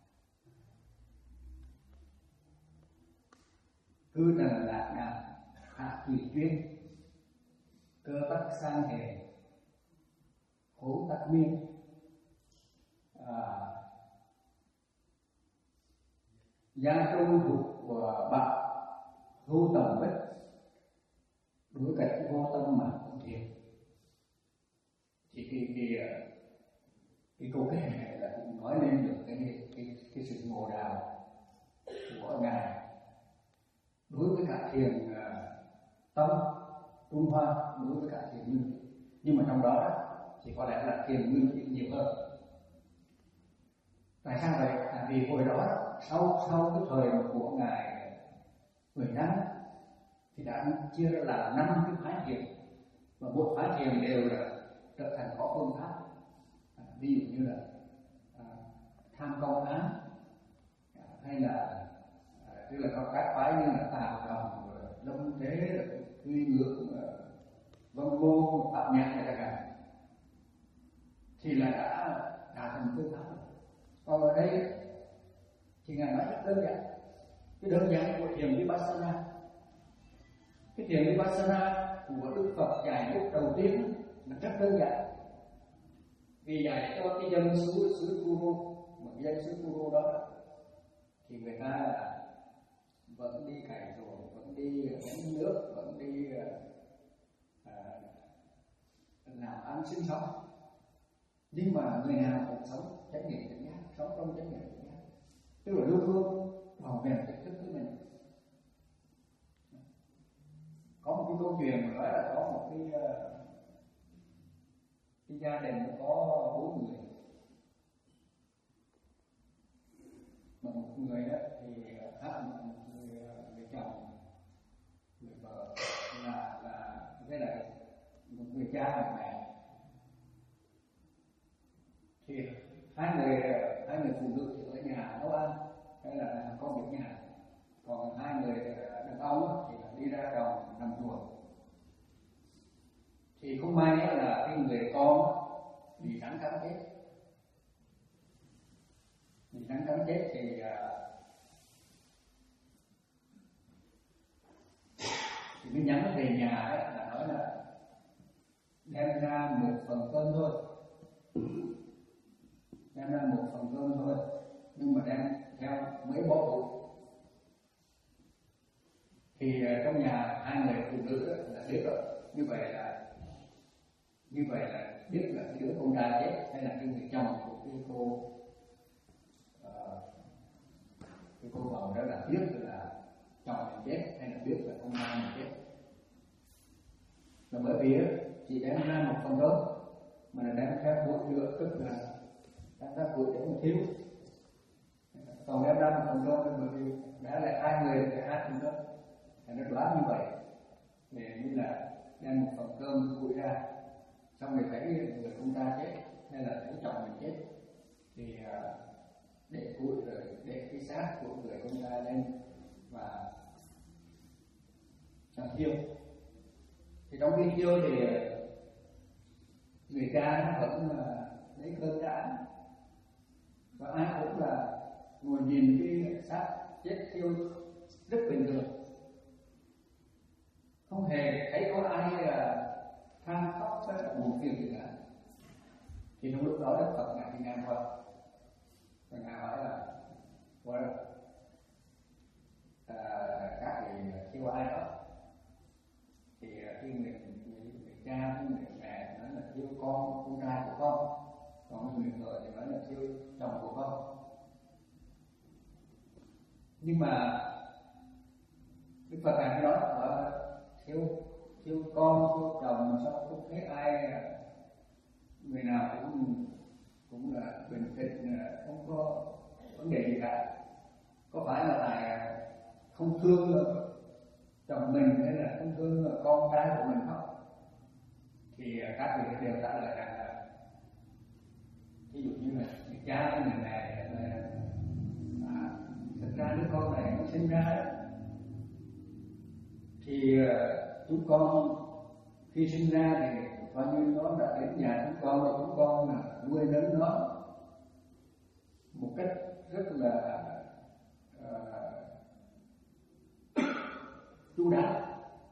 S2: Hư trần lạc đạo hạ tùy chuyên, cơ tắc sang hề hố tắc miên. À, gia trung thuộc của bạn hưu tầm bích, đối cảnh vô tâm mà không thiền. Thì cái cái cái câu kệ này là cũng nói lên được cái cái cái sự ngộ đạo của ngài đối với cả thiền uh, tâm Trung Hoa, đối với cả thiền Nguyên Thủy. Nhưng mà trong đó thì có lẽ là thiền Nguyên Thủy nhiều hơn. Tại sao vậy? À, vì hồi đó sau sau cái thời của ngài mười năm thì đã chia ra là năm cái phái thiền, và mỗi phái thiền đều là trở thành có phương pháp. À, ví dụ như là à, tham công án, à, hay là à, tức là có các phái như là Tào Đồng, Lâm Thế, Quy Ngưỡng, Vân Vô, Phạm Nhạc này cả, thì là đã đã thành phương pháp. Còn ở đây thì ngài nói rất đơn giản, cái đơn giản của thiền Vipassana. Cái thiền Vipassana của Đức Phật dạy lúc đầu tiên là rất đơn giản, vì dạy cho cái dân xứ xứ Kuru, một dân xứ Kuru đó thì người ta là vẫn đi cày rồi, vẫn vẫn đi gánh nước, vẫn đi à, làm ăn sinh sống, nhưng mà người nào cũng sống chánh niệm tỉnh giác, sống trong chánh niệm tỉnh giác, tức là luôn luôn bảo vệ tỉnh thức của mình. Có một cái câu chuyện mà nói là có một cái, cái gia đình có bốn người, mà một người đó thì hát một người, người chồng, người vợ là là với lại một người cha một mẹ, thì hai người hai người phụ nữ thì ở nhà nấu ăn hay là làm công việc nhà, còn hai người đàn ông thì là đi ra đồng làm ruộng. Thì không may là cái người con bị rắn cắn chết, bị rắn cắn chết thì thì mới nhắn về nhà ấy, là nói là đem ra một phần cơm thôi, đem ra một phần cơm thôi, nhưng mà đem theo mấy bó bột. Thì trong nhà hai người phụ nữ là biết rồi, như vậy là như vậy là biết là cái đứa con trai chết hay là cái người chồng của cái cô uh, cái cô vợ đó là biết là chồng mình chết hay là biết là con trai mình chết. Là bởi vì chỉ đem ra một phần cơm mà là đem theo bột nữa, tức là đem ra bột để không thiếu. Còn đem ra một phần cơm thì bởi vì đã lại hai người thì hai phần cơm, thì nó đoán như vậy, để như là đem một phần cơm bụi ra, xong rồi thấy người con trai chết hay là thấy chồng mình chết thì để cụi rồi để cái xác của người con trai lên và cho thiêu. Thì trong khi thiêu thì người cha nó vẫn lấy cơm ra, và ai cũng là ngồi nhìn cái xác chết thiêu rất bình thường, không hề thấy có ai là than khóc hay là buồn phiền gì cả. Thì trong lúc đó Đức Phật ngài đi ngang qua, và ngài hỏi là qua đâu à, các vị thiêu ai đó. Thì khi người, người, người cha với người mẹ nói là thiêu con con trai của con, còn người vợ thì nói là thiêu chồng của con. Nhưng mà Đức Phật ngài nói là thiêu thiêu con thiêu chồng mà sao không thấy ai, người nào cũng cũng là bình tĩnh, không có vấn đề gì cả. Có phải là thầy không thương chồng mình hay là không thương con trai của mình không? Thì các vị đều trả lời rằng là ví dụ như là người cha với người mẹ là à, thực ra đứa con này nó sinh ra thì chúng con khi sinh ra thì coi như nó đã đến nhà chúng con, và chúng con là nuôi lớn nó một cách rất là uh, chu đáo,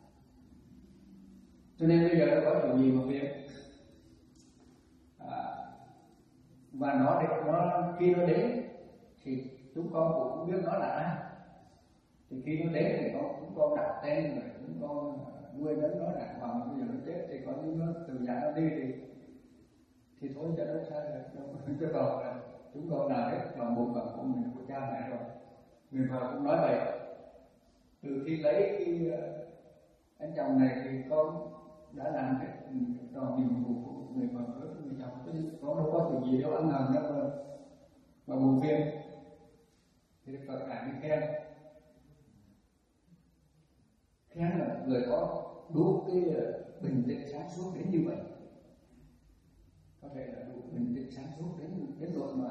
S2: cho nên bây giờ nó có chuyện gì mà phiền. À, và nó để nó khi nó đến thì chúng con cũng không biết nó là ai. Thì khi nó đến thì con chúng con đặt tên rồi chúng con nuôi lớn nó đàng hoàng. Bây giờ nó chết thì có những nó từ nhà nó đi thì thì thôi cho nó sai rồi, chứ còn chúng con làm hết toàn bộ phận của mình, của cha mẹ rồi. Người vợ cũng nói vậy, từ khi lấy cái anh chồng này thì con đã làm hết toàn nhiệm vụ của người vợ với người chồng, chứ có đâu có chuyện gì đâu ăn hờn đâu mà, mà buồn phiền. Thì Đức Phật ngài mới khen khen là người có đủ cái bình tĩnh sáng suốt đến như vậy, có thể là đủ bình tĩnh sáng suốt đến đến độ mà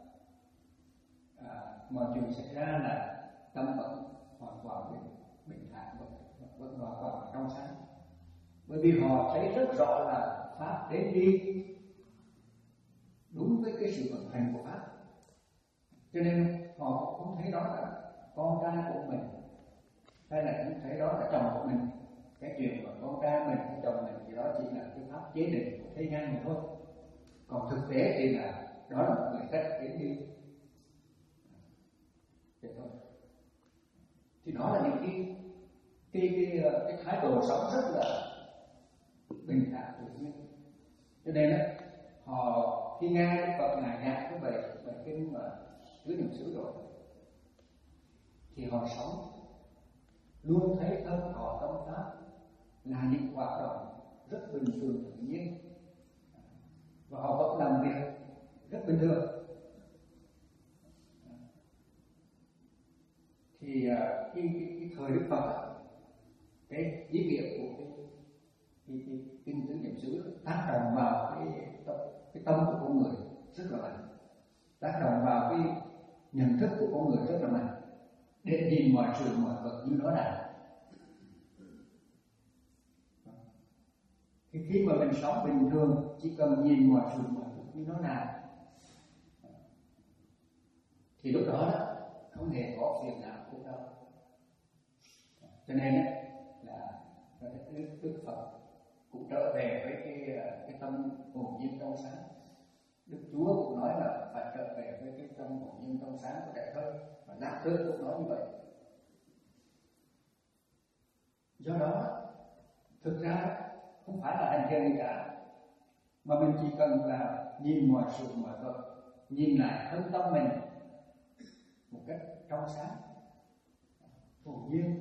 S2: à, mọi chuyện xảy ra là tâm vẫn hoàn toàn bình bình thản, vẫn vẫn hoàn toàn trong sáng, bởi vì họ thấy rất rõ là pháp đến đi đúng với cái sự vận hành của pháp, cho nên họ cũng thấy đó là con trai của mình hay là cũng thấy đó là chồng của mình. Cái chuyện mà con trai mình hay chồng mình thì đó chỉ là cái pháp chế định của thế gian mà thôi, còn thực tế thì là đó là một người cách đến đi vậy thôi. Thì đó là những cái cái cái cái thái độ sống rất là bình thản tự nhiên. Cho nên đó, họ khi nghe Đức Phật ngài giảng cái bài bài kinh mà tứ niệm xứ rồi thì họ sống luôn thấy thân thọ tâm pháp là những hoạt động rất bình thường tự nhiên, và họ vẫn làm việc rất bình thường. Thì cái, cái, cái thời Đức Phật, cái ý nghĩa của cái cái cái kinh tứ niệm xứ tác động vào cái cái tâm của con người rất là mạnh, tác động vào cái nhận thức của con người rất là mạnh, để nhìn mọi sự mọi vật như nó là. Thì khi mà mình sống bình thường, chỉ cần nhìn mọi sự mọi vật như nó là, thì lúc đó, đó không hề có phiền não của đâu. Cho nên là Đức, Đức Phật cũng trở về với cái cái tâm hồn nhiên trong sáng. Đức Chúa cũng nói là phải trở về với cái tâm hồn nhiên trong sáng của Đại Thơ, và Đại Thơ cũng nói như vậy. Do đó thực ra không phải là hành thiền gì cả, mà mình chỉ cần là nhìn mọi sự mọi vật, nhìn lại thân tâm mình một cách trong sáng, hồn nhiên.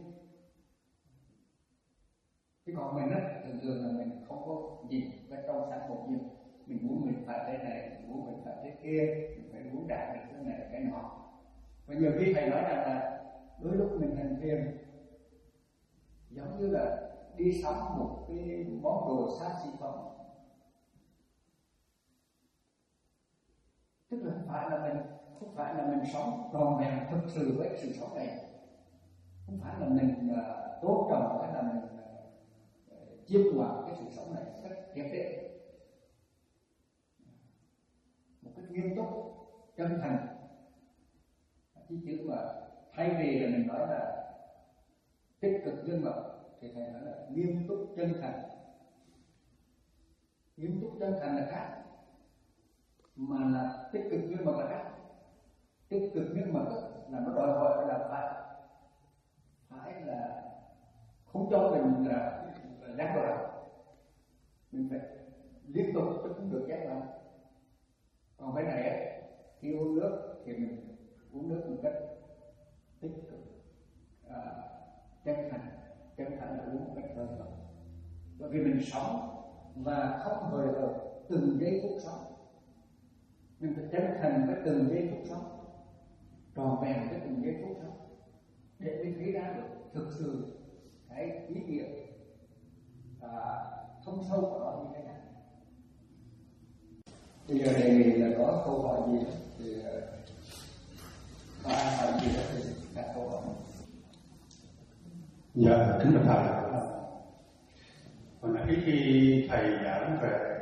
S2: Chứ còn mình á, thường thường là mình không có nhìn cái trong sáng hồn nhiên. Mình muốn mình phải thế này, mình muốn mình phải thế kia, mình phải muốn đạt được cái này cái nọ. Và nhiều khi thầy nói rằng là đôi lúc mình hành thiền giống như là đi sắm một cái món đồ xa xỉ phẩm, tức là không phải là mình không phải là mình sống tròn vẹn thực sự với sự sống này, không phải là mình uh, tôn trọng hay là mình uh, chiêm ngoại cái sự sống này cách triệt để, một cách nghiêm túc chân thành. Chứ chứ mà thay vì là mình nói là tích cực nhân vật thì thầy nói là nghiêm túc chân thành. Nghiêm túc chân thành là khác, mà là tích cực nhân vật là khác. Tích cực nhân vật là nó đòi hỏi là phải phải là không cho mình là gián đoạn, mình phải liên tục chứ không được gián đoạn. Còn cái này ấy, khi uống nước thì mình uống nước một cách tích cực, à, chân thành. Chân thành là uống một cách hơi thở, bởi vì mình sống và không hời hợt từng giây phút sống. Mình phải chân thành với từng giây phút sống, tròn vẹn với từng giây phút sống, để mình thấy ra được thực sự cái ý nghĩa và thâm sâu của nó như thế nào. Bây giờ đề nghị là có câu hỏi gì thì có ai hỏi gì đó thì đặt câu hỏi.
S3: Dạ, kính bạch thầy. Hồi nãy khi thầy giảng về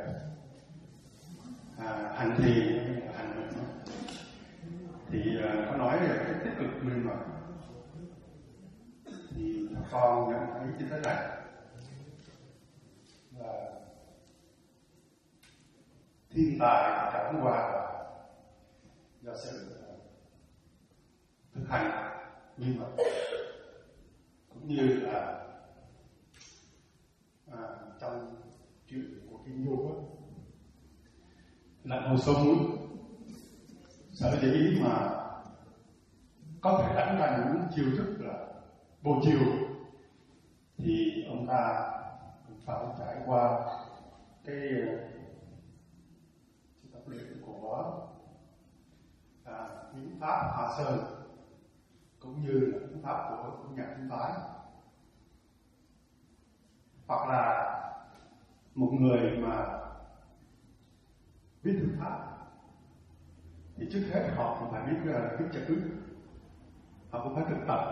S3: à, hành thiền, hành định, thì à, có nói về cái tích cực minh mẫn. Thì con nhận thấy như thế này là thiên tài trải qua do sự thực hành minh mẫn, cũng như là à, trong chuyện của Kim Du á, là ngồi xuống sở dĩ mà có thể đánh ra những chiêu thức là vô chiêu, thì ông ta cũng phải trải qua cái tập luyện của à, hiến pháp Hoa Sơn, cũng như là hiến pháp của, của nhà Chính phái. Hoặc là một người mà biết thư pháp thì trước hết họ cũng phải biết uh, biết trợ ứng, họ cũng phải thực tập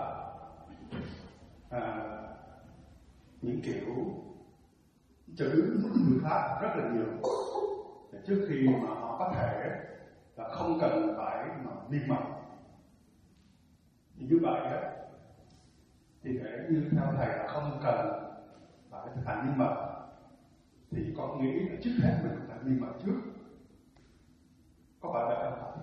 S3: à, những kiểu trợ ứng thư pháp rất là nhiều để trước khi mà họ có thể là không cần phải mà niệm mật. Thì như vậy đó, thì để như theo thầy là không cần phải thực hành niệm mật, thì con nghĩ là trước hết mình phải niệm mật trước, có phải vậy không?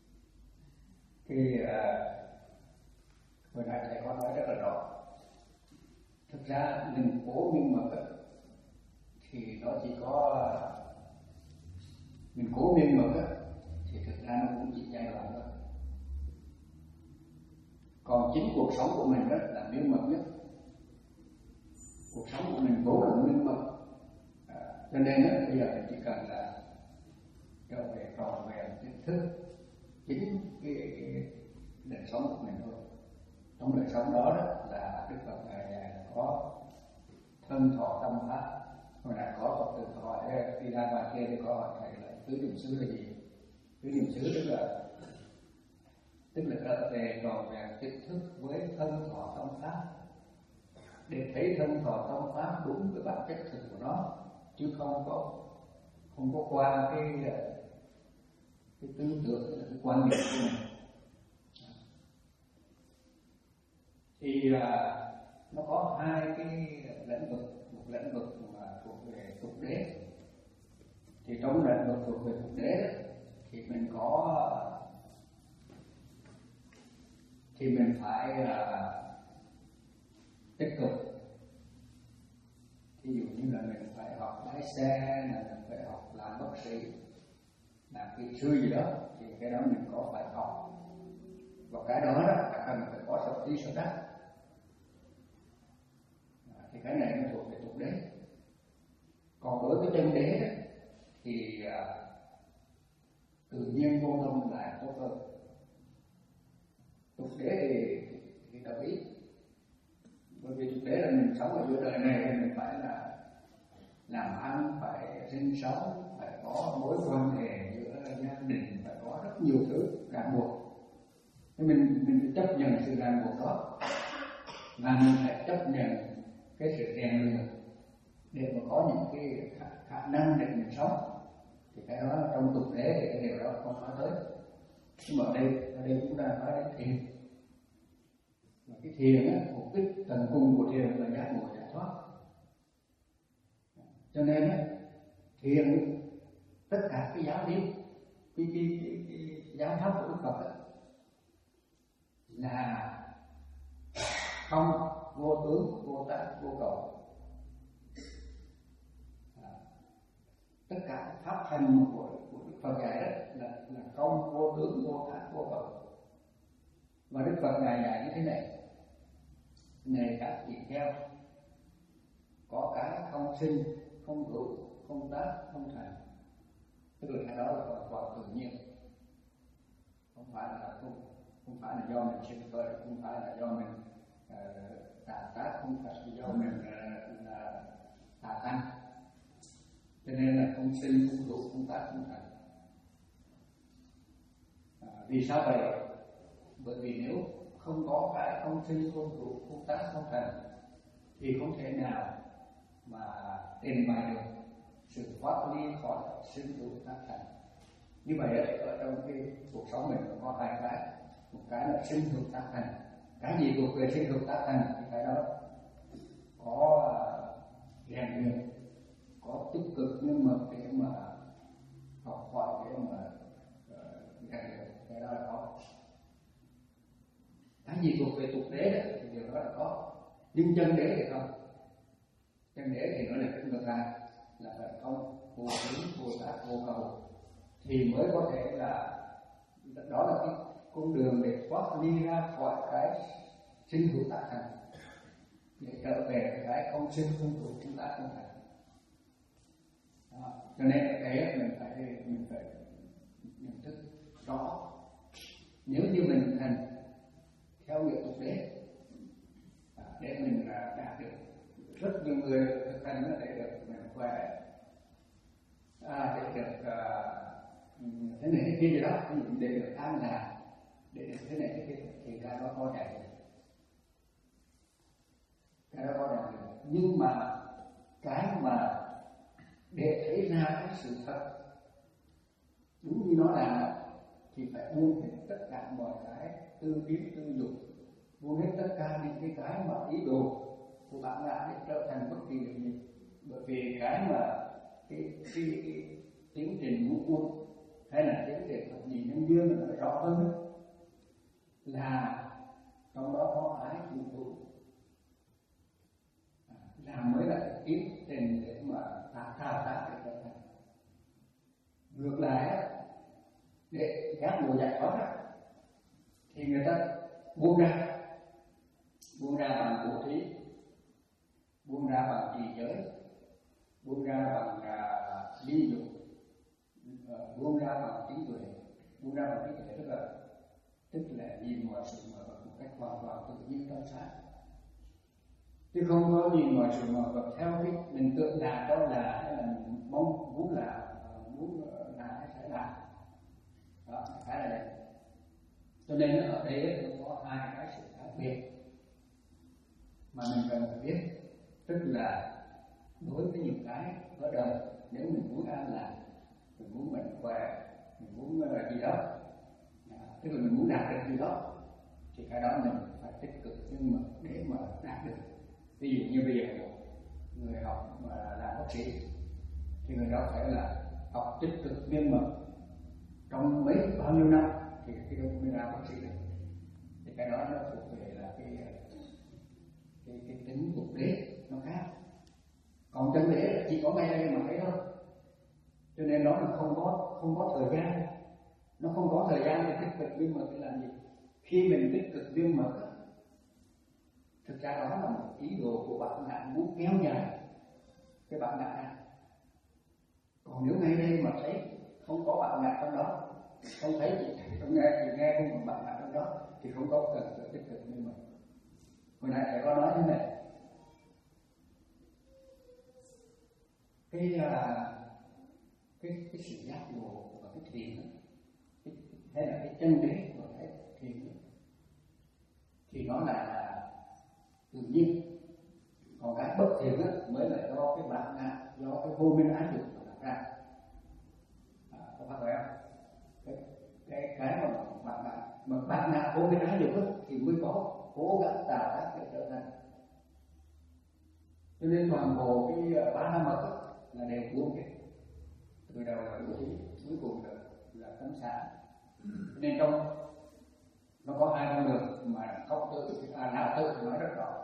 S2: Thì uh, hồi nãy thầy có nói rất là rõ, ra mình cố miên mật á, thì nó chỉ có mình cố miên mật á, thì thực ra nó cũng chỉ giai đoạn thôi. Còn chính cuộc sống của mình đó là miên mật nhất. Cuộc sống của mình vốn là miên mật, à, cho nên đó, bây giờ mình chỉ cần là trở về tròn về kiến thức chính cái, cái đời sống của mình thôi. Trong đời sống đó, đó là Đức Phật Ngài có thân thọ tâm pháp. Hồi nãy có Phật tử hỏi đi ra ngoài kia thì có hỏi thầy là tứ niệm xứ là gì? Tứ niệm xứ tức là tức là trở về tròn vẹn kiến thức với thân thọ tâm pháp, để thấy thân thọ tâm pháp đúng với bản chất thực của nó, chứ không có không có qua cái cái tư tưởng, cái quan niệm của mình. Thì là nó có hai cái lĩnh vực, một lĩnh vực mà thuộc về tục đế. Thì trong lĩnh vực thuộc về tục đế thì mình có thì mình phải uh, tích cực. Ví dụ như là mình phải học lái xe, là mình phải học làm bác sĩ, làm kỹ sư gì đó, thì cái đó mình có phải học. Và cái đó là cần phải có sở trí sở đắc. À, thì cái này nó thuộc về tục đế. Còn đối với chân đế thì uh, tự nhiên vô tâm lại tốt hơn. Tục đế thì, thì đồng ý. Bởi vì thực tế là mình sống ở giữa đời này thì mình phải là làm ăn, phải sinh sống, phải có mối quan hệ giữa gia đình, phải có rất nhiều thứ ràng buộc. Thế mình mình phải chấp nhận sự ràng buộc đó, và mình phải chấp nhận cái sự rèn luyện để mà có những cái khả, khả năng để mình sống. Thì cái đó trong tục đế thì cái điều đó không nói tới. Nhưng mà ở đây ở đây chúng ta nói đến thiền. Và cái thiền á, mục đích tận cùng của thiền là giác ngộ giải thoát. Cho nên á, thiền tất cả cái giáo lý, cái, cái, cái, cái giáo pháp của Đức Phật á, là không, vô tướng, vô tác, vô cầu. À, tất cả pháp hành của, của Đức Phật dạy đó là, là không, vô tướng, vô tác, vô cầu. Và Đức Phật Ngài dạy như thế này: này các vị kheo, có cái không sinh, không hữu, không tác, không thành. Tức là cái đó là hoàn toàn tự nhiên, không phải là không, không phải là do mình sinh khởi, không phải là do mình uh, tạo tác, không phải là do mình uh, là tạo thành. Cho nên là không sinh, không hữu, không tác, không thành. À, vì sao vậy? Bởi vì nếu không có cái không sinh, không hữu, không tác, không thành thì không thể nào mà trình bày được sự thoát ly khỏi sinh hữu tác thành. Như vậy ở trong cái cuộc sống mình có hai cái, một cái là sinh hữu tác thành. Cái gì thuộc về sinh hữu tác thành thì cái đó có rèn luyện, có tích cực nhưng mà để mà học hỏi, để mà rèn luyện, cái đó là có. Cái gì thuộc về tục đế thì điều đó là có, nhưng chân đế thì không. Chân đế thì nó là cái ngược lại, là phải không, vô tướng, vô tác, vô cầu, thì mới có thể là, đó là cái con đường để thoát ly ra khỏi cái sinh hữu tác thành, để trở về cái không sinh, không hữu, không tác, không thành. Đó. Cho nên ở đây mình phải mình phải nhận thức rõ. Nếu như mình thành theo nghĩa tục đế, à, để mình đạt được, rất nhiều người thực hành nó để được mình khỏe, à, để được uh, thế này thế kia gì đó, để được an lạc, để được thế này thế kia, thì cái đó có đạt được, cái đó có đạt được. Nhưng mà cái mà để thấy ra cái sự thật đúng như nó là thì phải buông hết tất cả mọi cái tư kiến tư dục, buông hết tất cả những cái cái mà ý đồ của bản ngã để trở thành bất kỳ điều gì. Bởi vì cái mà cái, cái, cái tiến trình ngũ quân hay là tiến trình thập nhị nhân duyên nó rõ hơn là trong đó có ái hữu hữu, làm mới là thực tiễn trên để mà thao thao tác để trở thành. Ngược lại để giác ngộ giải thoát thì người ta buông ra, buông ra bằng bố thí, buông ra bằng trì giới, buông ra bằng uh, ly dục, uh, buông ra bằng trí tuệ, buông ra bằng trí tuệ tức là tức là nhìn mọi sự mọi vật một cách hoàn toàn tự nhiên trong sáng, chứ không có nhìn mọi sự mọi vật theo cái mình tưởng là đó là hay là mình mong muốn là muốn là hay phải làm đó khá là đẹp. Cho nên ở đây nó có hai cái sự khác biệt mà mình cần phải biết, tức là đối với những cái ở đời, nếu mình muốn an lạc, mình muốn mạnh khỏe, mình muốn gì đó, tức là mình muốn đạt được gì đó, thì cái đó mình phải tích cực nhưng mà để mà đạt được. Ví dụ như bây giờ người học mà làm bác sĩ thì người đó phải là học tích cực miên mật trong mấy bao nhiêu năm thì khi đó mới ra bác sĩ được. Thì cái đó nó thuộc về là cái cái, cái tính thực tế nó khác. Còn chân lý là chỉ có ngay đây mà thấy thôi. Cho nên nó là không có không có thời gian, nó không có thời gian để tích cực miên mật để làm gì. Khi mình tích cực miên mật, thực ra đó là một ý đồ của bạn nạn muốn kéo dài cái bạn nạn này. Còn nếu ngay đây mà thấy không có bạn nạn trong đó, không thấy gì, không nghe thì nghe không có bạn nạn trong đó, thì không có cần phải tích cực miên mật. Hồi nãy thầy có nói thế này, cái cái cái sự giác ngộ và cái thiền cái, hay là cái chân đế của cái thiền thì nó lại là tự nhiên, còn cái bất thiền mới là do cái bản ngã, do cái vô minh ái dục mà đặt ra. À, có phải vậy không? Cái cái cái mà bản ngã mà bản ngã vô minh ái dục thì mới có cố gắng tạo tác để trở thành. Cho nên toàn bộ cái ba la mật là đều buông hết, từ đầu là bố thí, cuối cùng là là tấm xả. Nên trong nó có hai con đường mà không tự à, nào tự nói rất rõ.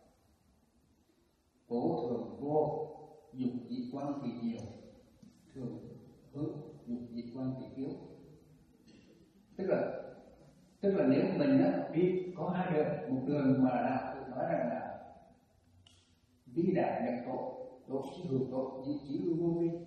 S2: Cố thường vô, dục dị quan thì nhiều, thường hữu, dục dị quan thì yếu. Tức là tức là nếu mình á, đi có hai đường, một đường mà đạo tự nói rằng là vi đại nhập tội, độ chí hữu tội, dị chí hữu vô vi.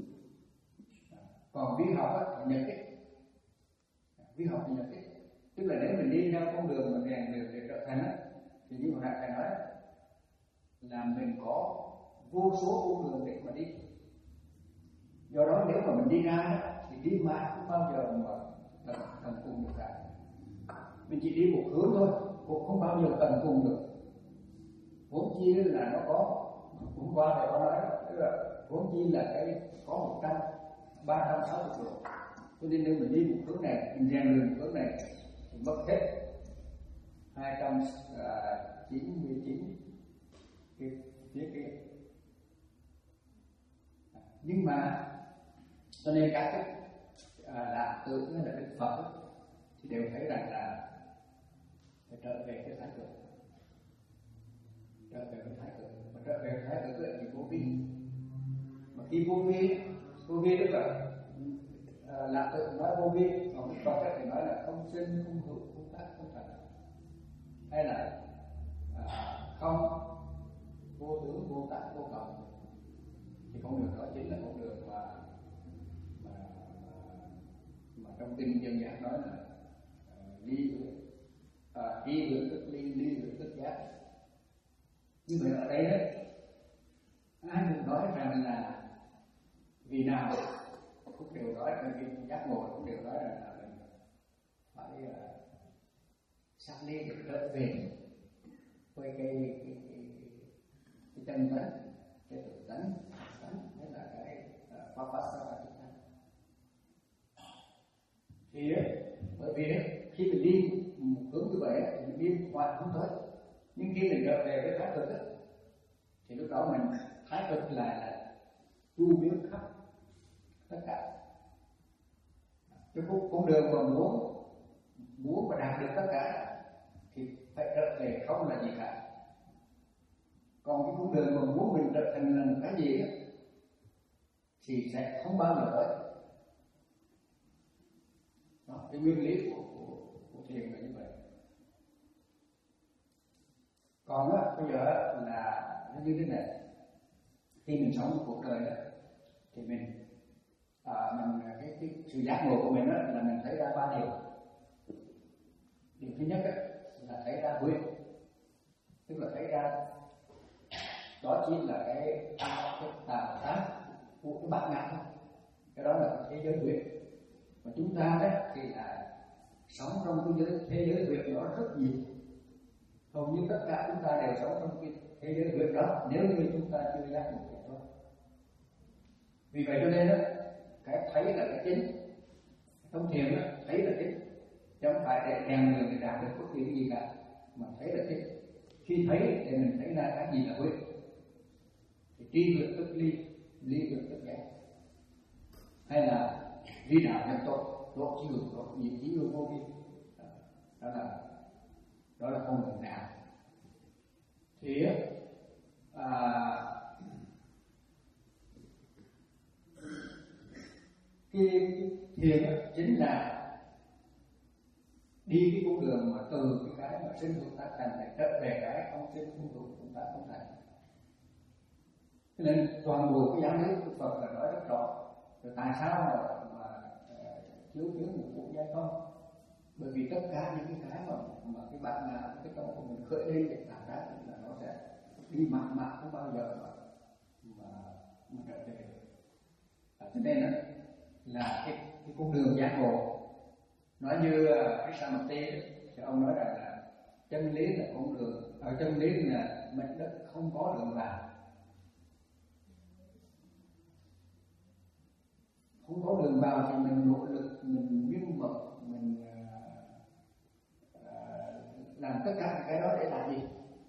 S2: Còn vi học á, thì nhập ích, vi học thì nhập ích. Tức là nếu mình đi theo con đường mà rèn luyện để trở thành á, thì như hồi nãy thầy nói là mình có vô số con đường để mà đi. Do đó nếu mà mình đi ra thì đi mãi không bao giờ mà tận tận cùng được cả. Mình chỉ đi một hướng thôi, cũng không bao giờ tận cùng được. Vốn chi là nó có, hôm qua thầy có nói tức là vốn chi là cái có một trăm ba trăm sáu mươi độ. Cho nên nếu mình đi một hướng này, mình rèn luyện hướng này thì mất hết hai trăm chín mươi chín cái phía kia. Nhưng mà cho nên các cái đạo tử hay là Đức Phật thì đều thấy rằng là phải trở về cái thái cực, trở về cái thái cực, mà trở về thái cực là chỉ vô vi. Mà khi vô vi, vô vi tức là là tự nói vô vi, còn Đức Phật thì nói là không sinh, không hữu, không tác, không thành, hay là à, không vô tướng, vô tác, vô cầu. Thì con đường đó chính là con đường mà mà, mà trong kinh dân gian nói là uh, ly à, ly hưởng tức ly, ly hưởng tức giác. Như vậy ở đây đấy, ai cũng nói rằng là vì nào cũng đều nói là cái giác ngộ cũng đều nói là mình phải uh, xác ly được trở về với cái cái cái, cái chân tánh, cái tự tánh, tánh hay là cái pháp pháp sa chúng ta. Thì bởi vì đấy, khi mình đi một hướng như vậy thì mình đi hoài không tới, nhưng khi mình trở về với thái cực ấy, thì lúc đó mình thái cực là, là chu biến khắp tất cả. Cái con đường mà muốn muốn mà đạt được tất cả thì phải trở về không là gì cả. Còn cái con đường mà muốn mình trở thành là một cái gì đó, thì sẽ không bao giờ tới. Đó, cái nguyên lý của, của, của thiền là như vậy. Còn á, bây giờ là nó như thế này. Khi mình sống cuộc đời đó, thì mình, à, mình cái, cái sự giác ngộ của mình đó, là mình thấy ra ba điều. Điều thứ nhất đó, là thấy ra huyết, tức là thấy ra đó chỉ là cái cái tạo tác của cái bản ngã thôi. Cái đó là thế giới huyết. Mà chúng ta đó thì là sống trong cái giới thế giới huyết đó rất nhiều. Hầu như tất cả chúng ta đều sống trong cái thế giới huyết đó, nếu như chúng ta chưa giác ngộ thì thôi. Vì vậy cho nên đó, cái thấy là cái chính. Trong thiền đó, thấy là chính, chứ không phải để rèn luyện để đạt được bất kỳ cái gì cả, mà thấy là chính. Khi thấy thì mình thấy ra cái gì là huyết, thì tri huyết tức ly, ly huyết tức giác, hay là ly đạo nhập tội, tội chi hữu tội, nhị chí hữu vô vi. Đó là đó là con đường đạo. Thì à, cái thiền chính là đi cái con đường mà từ cái cái mà sinh chúng ta thành để trở về cái không sinh không đủ chúng ta không thành. Cho nên toàn bộ cái giáo lý của Phật là nói rất rõ. Rồi tại sao mà, mà thiếu thiếu một vụ giai không? Bởi vì tất cả những cái cái mà mà cái bạn là cái tâm của mình khởi lên để cảm giác là nó sẽ đi mãi mãi không bao giờ mà mà, mà trở về. À, cho nên đó, là cái cái con đường giác ngộ. Nói như cái Samatthi thì ông nói rằng là chân lý là con đường, ở chân lý là mảnh đất không có đường vào, không có đường vào thì mình nỗ lực, mình miên mật, mình uh, uh, làm tất cả cái đó để làm gì?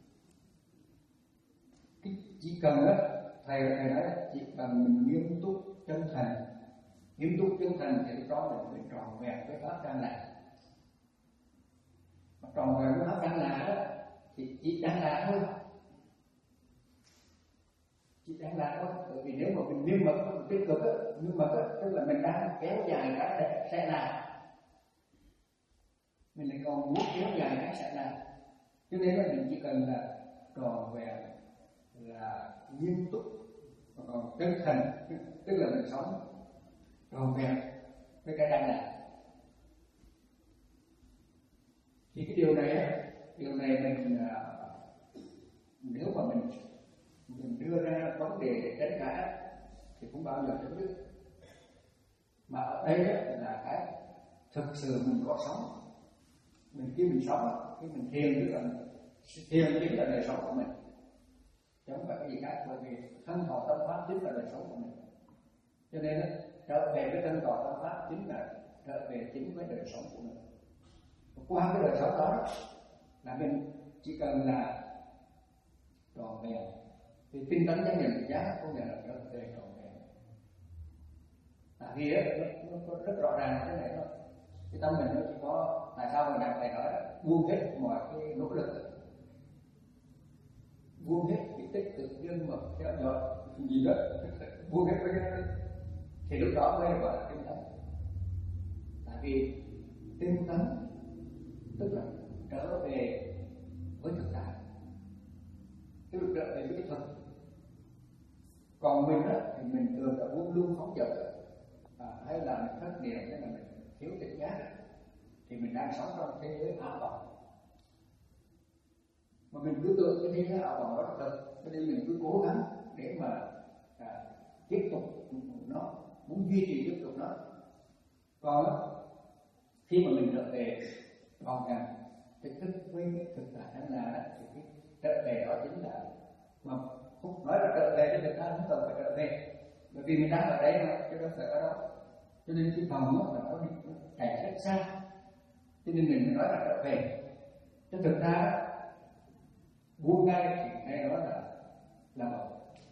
S2: Chỉ cần đó, thầy thầy nói chỉ cần mình nghiêm túc chân thành, nghiêm túc chân thành thì lúc đó mình phải tròn vẹn với pháp căn lạc. Mà tròn vẹn với pháp căn lạc đó thì chỉ đáng lạc thôi, chỉ đáng lạc thôi. Bởi vì nếu mà mình miên mật, mình tích cực á, miên mật á, tức là mình đang kéo dài cái sẽ là, mình lại còn muốn kéo dài cái sẽ là. Cho nên là mình chỉ cần là tròn vẹn, là nghiêm túc, còn chân thành, tức là mình sống tròn vẹn với cái đang làm. Thì cái điều này, điều này mình nếu mà mình mình đưa ra vấn đề để tránh cãi thì cũng bao giờ chấm dứt. Mà ở đây là cái thực sự mình có sống. Mình khi mình sống, khi mình thiền tức là thiền chính là đời sống của mình, chứ không phải cái gì khác. Bởi vì thân thọ tâm pháp chính là đời sống của mình. Cho nên đó, trở về với thân thọ tâm pháp chính là trở về chính với đời sống của mình. Qua cái đời sống đó là mình chỉ cần là tròn vẹn, thì tinh tấn chánh niệm giác có nghĩa là trở về tròn vẹn. Tại vì nó, nó rất rõ ràng thế này thôi. Cái tâm mình nó chỉ có, tại sao mà Ngài nói buông hết mọi cái nỗ lực, buông hết cái tích cực nhân mật theo dõi gì đó, buông hết cái thì lúc đó mới gọi là tinh tấn. Tại vì tinh tấn tức là trở về với thực tại, tức là trở về với cái thực. Còn mình á thì mình thường là buông lung phóng dật, à, hay là mình thất niệm, hay là mình thiếu tỉnh giác, thì mình đang sống trong thế giới ảo vọng. Mà mình cứ tưởng cái thế giới ảo vọng đó là thật, cho nên mình cứ cố gắng để mà à, tiếp tục nó, muốn duy trì tiếp tục nó. Còn khi mà mình trở về còn rằng thực thức với cái thực tại đang là thì cái trở về đó chính là, mà không nói là trở về cho người ta không cần phải trở về, bởi vì mình đang ở đây mà chứ đâu phải ở đó. Cho nên cái phòng đó là nó đi chạy rất xa, cho nên mình mới nói là trở về. Chứ thực ra buông ngay thì ngay đó là là một.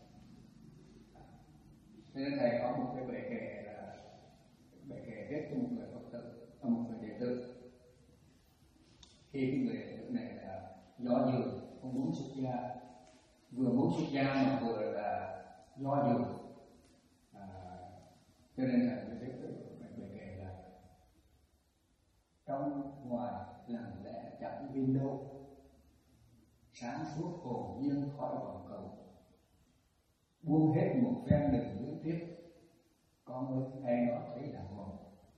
S2: Nên thầy có một cái bệ kệ là bệ kệ viết cho một người Phật tử, một người đệ tử. Khi cái người đệ tử này là do dự không muốn xuất gia, vừa muốn xuất gia mà vừa là do dự, à, cho nên là như thế mình kể là trong ngoài lặng lẽ chẳng viên đâu, sáng suốt hồn nhiên khỏi vòng cầu, buông hết một phen đừng luyến tiếc, con ơi hay nó thấy là mộng.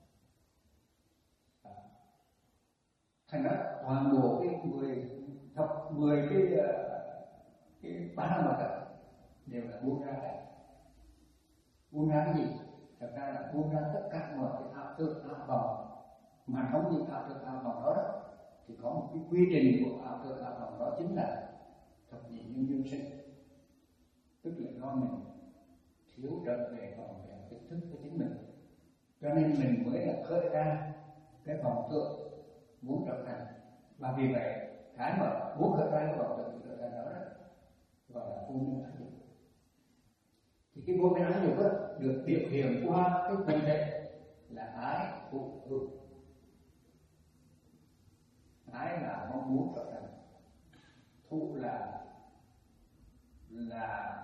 S2: À, thành ra toàn bộ cái mười thập mười cái cái ba mặt đó đều là buông ra cả. Buông ra cái gì? Thật ra là buông ra tất cả mọi cái ảo tưởng ảo vọng, mà trong những ảo tưởng ảo vọng đó, đó thì có một cái quy trình của ảo tưởng ảo vọng đó chính là thập nhị nhân duyên sinh, tức là do mình thiếu trở về còn về kiến thức của chính mình, cho nên mình mới là khởi ra cái vọng tưởng muốn trở thành. Và vì vậy cái mà muốn khởi ra cái vọng tưởng trở thành đó, đó gọi là vô minh ái dục. Thì cái vô minh ái dục đó được biểu hiện qua cái cụ thể là ái thụ hưởng. Ái là mong muốn trở thành, thụ là là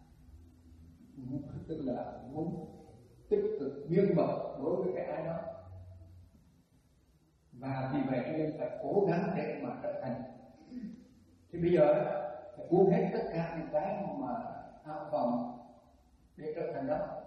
S2: tức là muốn tích cực miên mật đối với cái ái đó, và vì vậy cho nên phải cố gắng để mà trở thành. Thì bây giờ phải buông hết tất cả những cái mà ảo vọng để trở thành đó,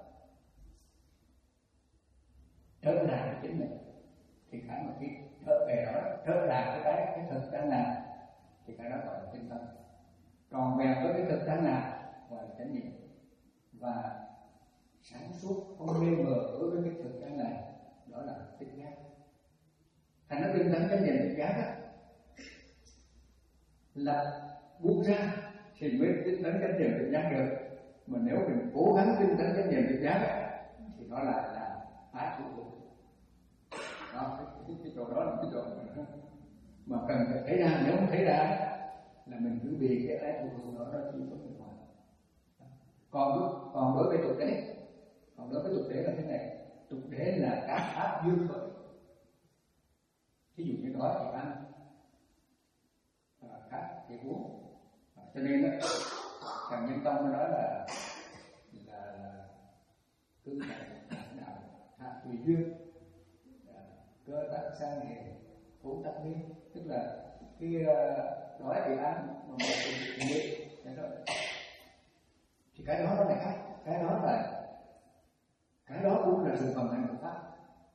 S2: trở lại với chính mình. Thì cái mà cái trở về đó, trở lại với cái cái thực tại nào thì cái đó gọi là tinh thần. Còn về với cái thực tại nào gọi là chánh niệm. Và sáng suốt không mê mờ đối với cái thực tại này, đó là tinh giác. Thành nó tinh tấn chánh niệm tinh giác á, là buông ra thì mới tinh tấn chánh niệm tinh giác được. Mà nếu mình cố gắng tinh tấn chánh niệm tinh giác thì nó lại là ái thụ hưởng. Đó, cái, cái, cái chỗ đó là cái chỗ mà, mà cần phải thấy ra. Nếu không thấy ra là mình cứ bị cái ái thụ hưởng đó, đó chỉ có bên ngoài. Còn còn đối với tục đế, còn đối với tục đế là thế này. Tục đế là các pháp duyên khởi. Ví dụ như đói thì ăn, à, khát thì uống. À, cho nên đó, Trần Nhân Tông mới nói là là, là cứ phải đạo hạ tùy duyên, à, cơ tác sang nghề, phú tác lý, tức là khi uh, đói thì ăn mà một thì nghề, thế thôi. Thì cái đó nó là khác, cái đó là cái đó cũng là sự vận hành của pháp.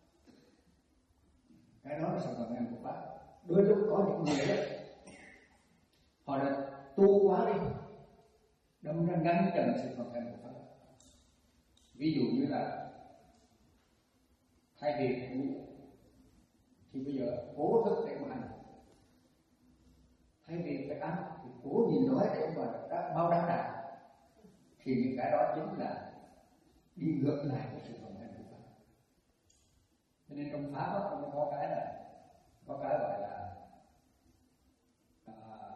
S2: Cái đó là sự vận hành của pháp. Đôi lúc có những người đó, họ đã tu quá đi, đâm ra ngăn chặn sự vận hành của pháp. Ví dụ như là thay vì ngủ thì bây giờ cố thức để mà ăn, thay vì phải ăn thì cố nhìn đói để mà đã bao đáp đà, thì những cái đó chính là đi ngược lại với sự vận hành của pháp. Cho nên trong pháp đó nó có cái là có cái gọi là à,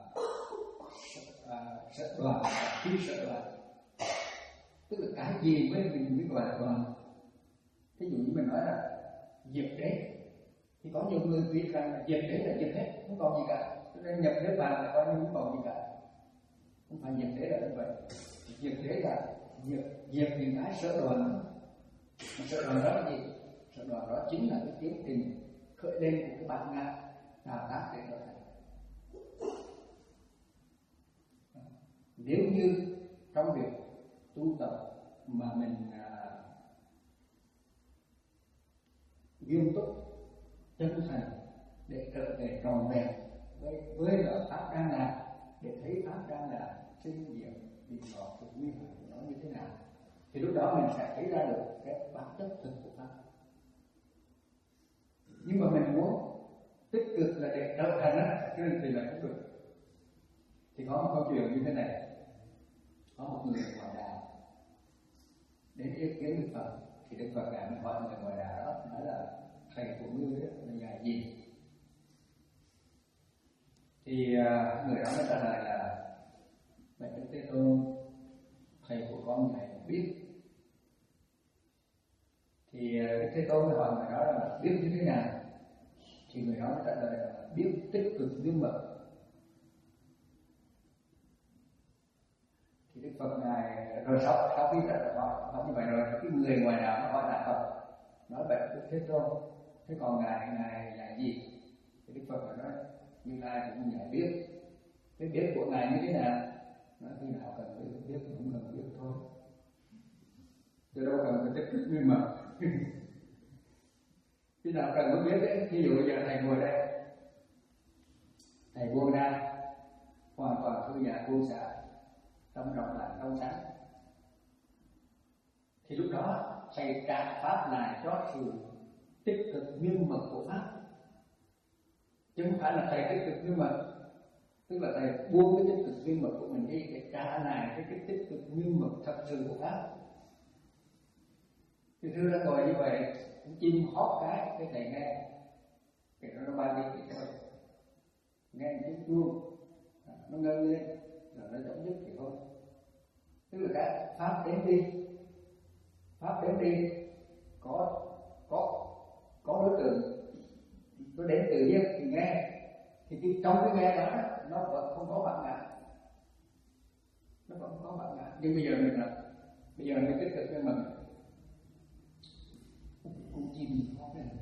S2: à, sợ đoàn, phi sợ đoàn, tức là cái gì với mình mới gọi là đoàn. Ví dụ như mình nói là diệt đế, thì có nhiều người biết rằng là diệt đế là diệt hết, không còn gì cả, cho nên nhập đế vào là coi như không còn gì cả. Không phải diệt đế là như vậy. Diệt đế là diệt, diệt những cái sở đoàn. Sở đoàn đó là gì? Sở đoàn đó chính là cái tiến trình khởi lên của cái bản ngã đào tác để trở thành. Nếu như trong việc tu tập mà mình à, nghiêm túc, chân thành để trở về tròn vẹn với với là pháp đang làm, để thấy pháp đang là sinh diệt bị bỏ sự nguy hại của nó như thế nào, thì lúc đó mình sẽ thấy ra được cái bản chất thực của pháp. Nhưng mà mình muốn tích cực là để trở thành á, cho nên thì là không được. Thì có một câu chuyện như thế này. Có một người ngoại đạo đến ý kiến Đức Phật, thì Đức Phật đã hỏi người ngoại đạo đó, nói là thầy của ngươi đó là nhà gì? Thì uh, người đó mới trả lời là Bạch Đức Thế Tôn, thầy của con này biết. Thì uh, Đức Thế Tôn mới hỏi người đó là biết như thế nào? Thì người đó mới trả lời là biết tích cực miên mật. Phật ngài rồi sau sau khi đã hỏi, hỏi như vậy rồi cái người ngoài nào nó hỏi lại Phật nói vậy Đức Thế Tôn, thế còn ngài ngài là gì? Thì Đức Phật nói Như Lai cũng ngài biết, cái biết của ngài như thế nào? Nói khi nào cần biết biết cũng cần biết thôi, chứ đâu cần phải tích cực như mà khi nào cần mới biết đấy. Ví dụ bây giờ thầy ngồi đây, thầy buông ra hoàn toàn thư giãn buông xả, tâm rộng lặng trong sáng, thì lúc đó thầy trả pháp lại cho sự tích cực nghiêm mật của pháp, chứ không phải là thầy tích cực nghiêm mật. Tức là thầy buông cái tích cực nghiêm mật của mình đi để trả lại cái, cái tích cực nghiêm mật thật sự của pháp. Thì thưa đã ngồi như vậy, chim hót cái cái thầy nghe, thì nó bay đi thì thôi, nghe tiếng chuông nó ngân lên rồi nó chấm dứt thì thôi. Tức là cái pháp đến đi, pháp đến đi có có có đối tượng, nó đến tự nhiên thì nghe, thì cái, trong cái nghe đó nó vẫn không có bản ngã, nó vẫn không có bản ngã. Nhưng bây giờ mình là bây giờ mình tích cực với mình cũng chim hót lên,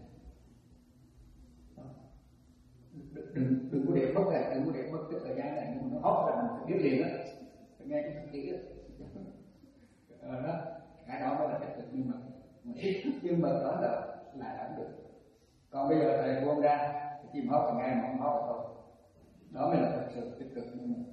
S2: đừng đừng đừng có để mất lại, đừng có để mất cái thời gian này, nhưng mà nó hót là mình phải biết liền á, phải nghe cái thực tiễn ờ, đó, cái đó mới là tích cực. Nhưng mà nhưng mà đó là là làm được. Còn bây giờ thầy buông ra chim hót thì nghe mà không hót là thôi, đó mới là thật sự tích cực. Nhưng mà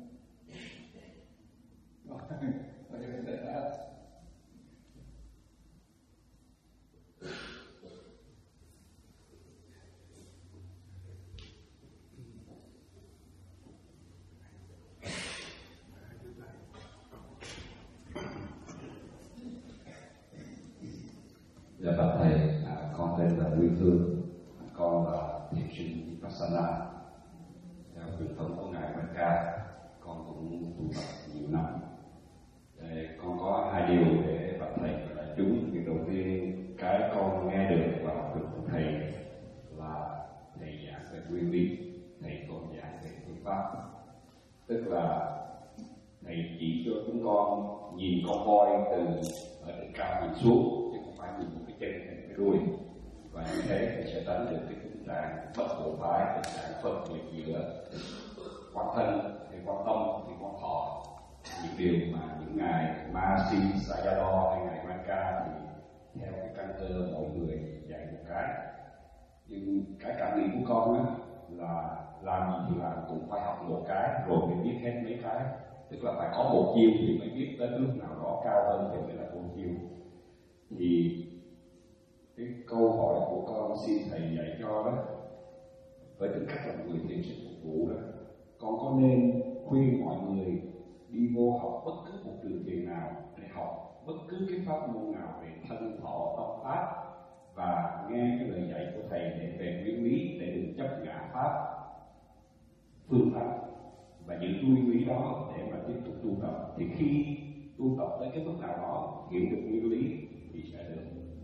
S4: Dạ bạch thầy, à, con tên là Nguyên Phương, con là thiền sinh Vipassana theo truyền thống của ngài Quan Ca. Con cũng tu tập nhiều năm. Để con có hai điều để bạch thầy và đại chúng. Việc đầu tiên, cái con nghe được và học được của thầy là thầy giảng về nguyên lý, thầy còn giảng về phương pháp. Tức là thầy chỉ cho chúng con nhìn con voi từ ở đỉnh cao nhìn xuống, phải nhìn một cái chân hay cái đuôi, và như thế thì sẽ tránh được cái tình trạng bất bộ phái, tình trạng phân biệt giữa quan thân hay quan tâm hay quan thọ, những điều mà những ngài Mahasi Sayadaw hay ngài Quan Ca thì theo cái căn cơ mọi người dạy một cái. Nhưng cái cảm nghĩ của con á là làm gì thì làm cũng phải học một cái rồi mới biết hết mấy cái, tức là phải có một chiêu thì mới biết đến lúc nào đó cao hơn thì mới là một chiêu. Thì cái câu hỏi của con xin thầy dạy cho đó, với tư cách là người thiền sinh phục vụ đó, con có nên khuyên mọi người đi vô học bất cứ một trường thiền nào để học bất cứ cái pháp môn nào về thân thọ tâm pháp và nghe cái lời dạy của thầy để về nguyên lý, để đừng chấp ngã pháp phương pháp và giữ nguyên lý đó để mà tiếp tục tu tập. Thì khi tu tập tới cái mức nào đó hiểu được nguyên lý thì sẽ được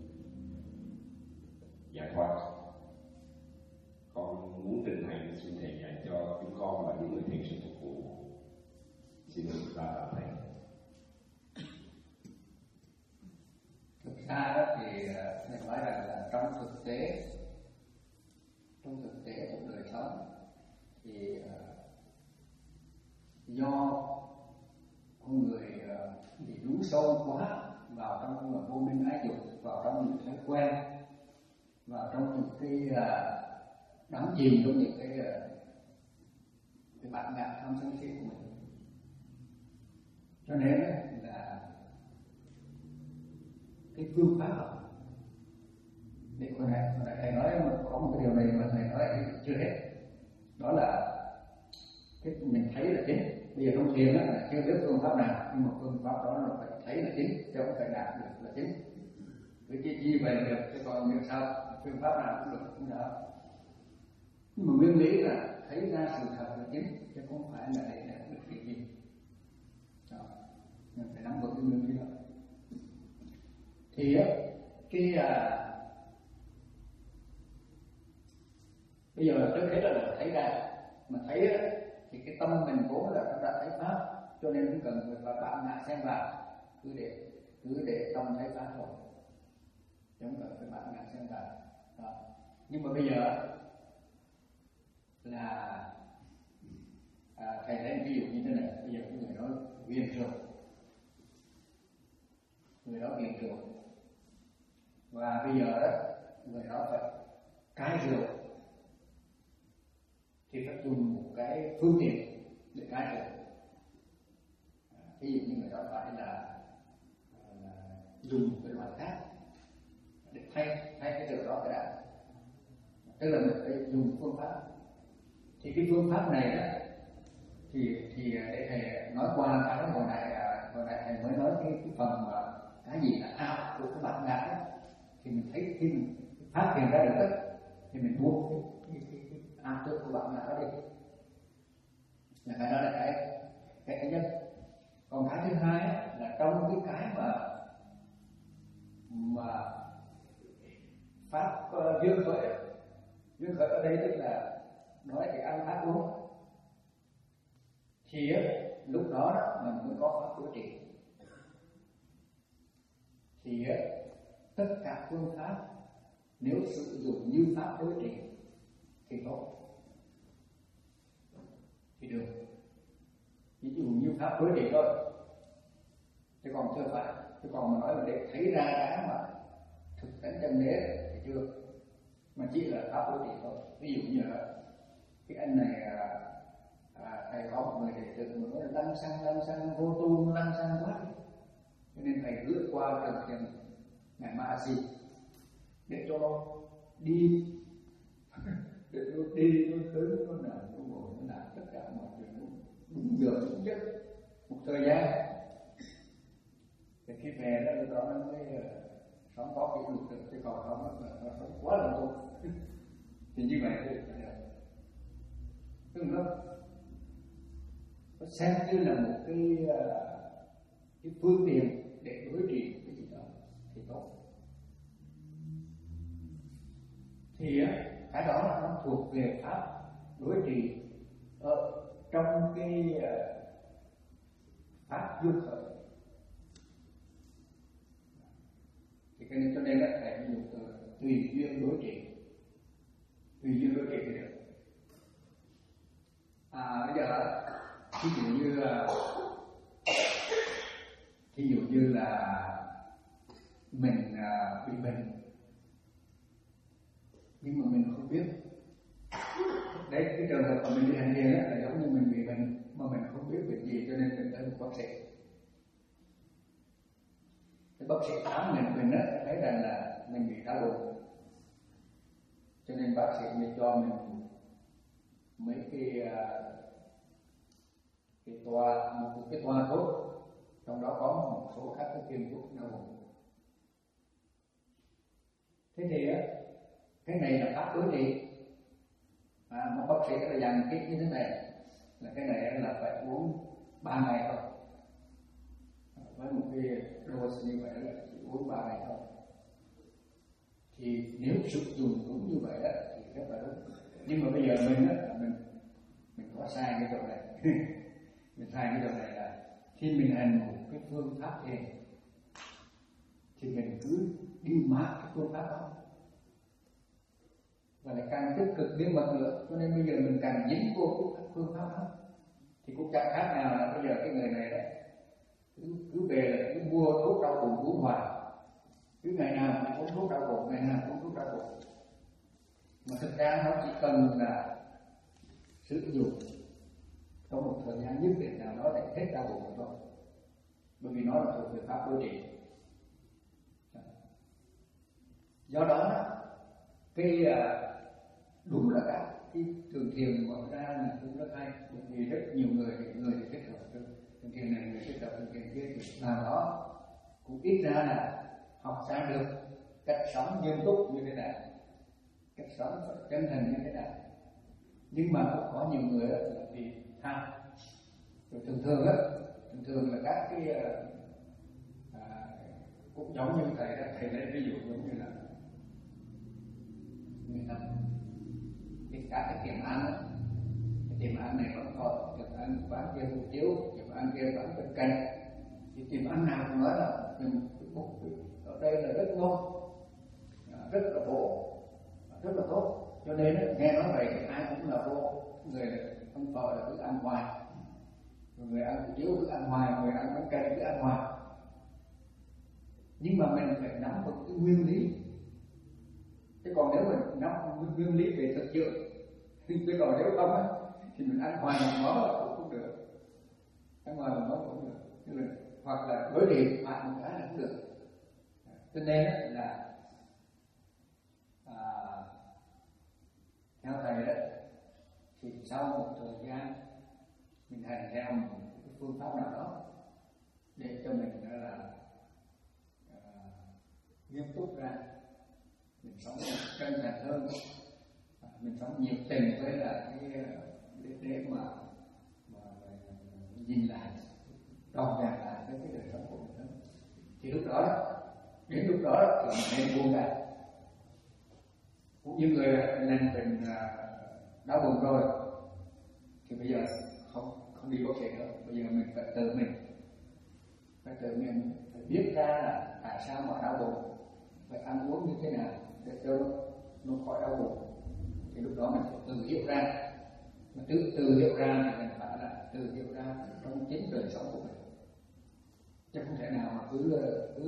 S4: giải thoát. Con muốn trình thầy xin thầy dạy cho chúng con là những người thiền sinh phục vụ. Xin được ra tạ thầy.
S2: Thực ra đó thì thầy nói rằng là trong thực tế, trong thực tế trong đời sống thì uh, do con người uh, bị lún sâu quá vào trong vô minh ái dục, vào trong những thói quen, vào trong những cái uh, đắm chìm trong những cái uh, cái bản ngã tham sân si của mình. Cho nên là cái phương pháp học để con này, con này thầy nói có một cái điều này mà thầy nói chưa hết, đó là cái mình thấy là chính. Bây giờ trong thiền là chưa biết phương pháp nào, nhưng mà phương pháp đó là phải thấy là chính, chứ không phải đạt được là chính. Với cái chi vậy được, chứ còn như sao phương pháp nào cũng được cũng được. Nhưng mà nguyên lý là thấy ra sự thật là chính, chứ không phải là để đạt được cái gì. Đó, mình phải nắm vững cái nguyên lý đó. Thì cái à, bây giờ trước hết là thấy ra, mà thấy thì cái tâm mình vốn là nó đã thấy pháp, cho nên cũng cần phải bạn ngã xem vào, cứ để cứ để tâm thấy pháp thôi, không cần phải bạn ngã xem vào. Đó. Nhưng mà bây giờ là à, thầy lấy ví dụ như thế này, bây giờ cái người đó ghiền rượu, người đó ghiền rượu, và bây giờ đó người đó phải cai rượu, thì phải dùng một cái phương tiện để cai rượu. Ví dụ như người đó phải là, là dùng một cái loại khác để thay thay cái rượu đó cái đã, tức là mình phải dùng phương pháp. Thì cái phương pháp này đó thì thì để thầy nói qua cái hồi nãy hồi nãy thầy mới nói cái, cái phần mà cái gì là ảo của các bạn ngã, thì mình thấy khi mình phát hiện ra được đó, thì mình buông cái cái cái, cái ảo tưởng của bạn ngã đó đi, là cái đó là cái cái thứ nhất. Còn cái thứ hai là trong cái cái mà mà pháp uh, dương khởi, dương khởi ở đây tức là nói thì ăn pháp uống, thì lúc đó mình mới có pháp đối trị. Thì tất cả phương pháp nếu sử dụng như pháp đối trị thì tốt, thì được. Ví dụ như pháp đối trị thôi, chứ còn chưa phải. Chứ còn mà nói là để thấy ra cái mà thực tánh chân đế thì chưa, mà chỉ là pháp đối trị thôi. Ví dụ như là cái anh này à, à, thầy có một người đệ tử mà nói là lăn xăng lăn xăng vô tu lăn xăng quá, cho nên thầy gửi qua trường thiền ngài Ma Si để cho nó đi để nó đi nó tới nó nào nó ngồi nó làm tất cả mọi chuyện đúng giờ đúng giấc một thời gian. Thì khi về đó lúc đó nó mới sống có kỷ luật được, chứ còn không nó, nó sống quá là tốt. Thì như vậy thì tức là nó, nó xem như là một cái cái phương tiện để đối trị cái gì đó thì tốt. Thì cái đó là nó thuộc về pháp đối trị ở trong cái pháp dương khởi. Thì cái nên cho nên là thầy dùng từ tùy duyên đối trị, tùy duyên đối trị thì được. À bây giờ ví dụ như ví dụ như là mình bị bệnh nhưng mà mình không biết. Đấy, cái trường hợp mà mình đi hành thiền là giống như mình bị bệnh mà mình không biết bệnh gì, cho nên mình tới một bác sĩ. Cái bác sĩ khám mình mình á thấy rằng là mình bị đau bụng, cho nên bác sĩ mới cho mình mấy cái cái toa một cái toa thuốc, trong đó có một số các cái viên thuốc đau bụng. Thế thì á cái này là pháp đối trị. À, một bác sĩ là dặn cái như thế này là cái này là phải uống ba ngày thôi, với một cái dose như vậy là chỉ uống ba ngày thôi. Thì nếu sử dụng đúng như vậy đó thì rất là đúng. Nhưng mà bây giờ mình á mình mình có sai cái chỗ này. Mình sai cái chỗ này là khi mình hành một cái phương pháp thiền thì mình cứ đi mát cái phương pháp đó, và lại càng tích cực biến mật nữa, cho nên bây giờ mình càng dính vô cái phương pháp đó. Thì cũng chẳng khác nào là bây giờ cái người này đó cứ, cứ về là cứ mua thuốc đau bụng uống hoài, cứ ngày nào cũng uống thuốc đau bụng, ngày nào cũng uống thuốc đau bụng, mà thực ra nó chỉ cần là sử dụng trong một thời gian nhất định nào đó để hết đau bụng thôi, bởi vì nó là thuộc về pháp đối trị. Do đó cái đúng là các cái trường thiền mở ra là cũng rất hay, bởi vì rất nhiều người người thì thích hợp trường thiền này, người thích hợp trường thiền kia, thì làm đó cũng ít ra là học ra được cách sống nghiêm túc như thế nào, cách sống phải chân thành như thế nào. Nhưng mà cũng có nhiều người là vì tham. Rồi thường thường á, thường thường là các cái à, cũng giống như thầy đó, thầy lấy ví dụ giống như là người ta cái cả cái tiệm ăn á, cái tiệm ăn này vẫn còn tiệm ăn quán kia hủ tiếu, tiệm ăn ăn kia và ăn bên cạnh, thì tìm ăn nào cũng nói là mình ở đây là rất ngon, rất là bổ, rất là tốt. Cho nên nghe nói vậy thì ai cũng là vô, người ăn phở là cứ ăn hoài, người ăn củ chiếu cứ ăn hoài, người ăn bánh canh cứ ăn hoài. Nhưng mà mình phải nắm vững cái nguyên lý. Chứ còn nếu mình nắm nguyên lý về thực dưỡng, thì cái còn nếu không á, thì mình ăn hoài một món là cũng không được, ăn hoài một món cũng được. Tức là hoặc là đối điểm bạn một cái là cũng được. Cho nên là à, theo thầy đó, thì sau một thời gian mình hành theo một cái phương pháp nào đó để cho mình đó là à, nghiêm túc ra, mình sống chân thành hơn, mình sống nhiệt tình với là cái để, để mà, mà, mà nhìn lại, đo đạc lại với cái đời sống của mình. Thì lúc đó đến lúc đó thì mình nên buông ra. Cũng như người lên tình đau buồn rồi thì bây giờ không không đi bác sĩ nữa, bây giờ mình phải tự mình phải tự mình phải biết ra là tại sao mà đau buồn, phải ăn uống như thế nào để cho nó khỏi đau buồn. Thì lúc đó mình phải tự hiểu ra, mà tự tự hiểu ra thì mình phải là tự hiểu ra trong chính đời sống của mình, chứ không thể nào mà cứ cứ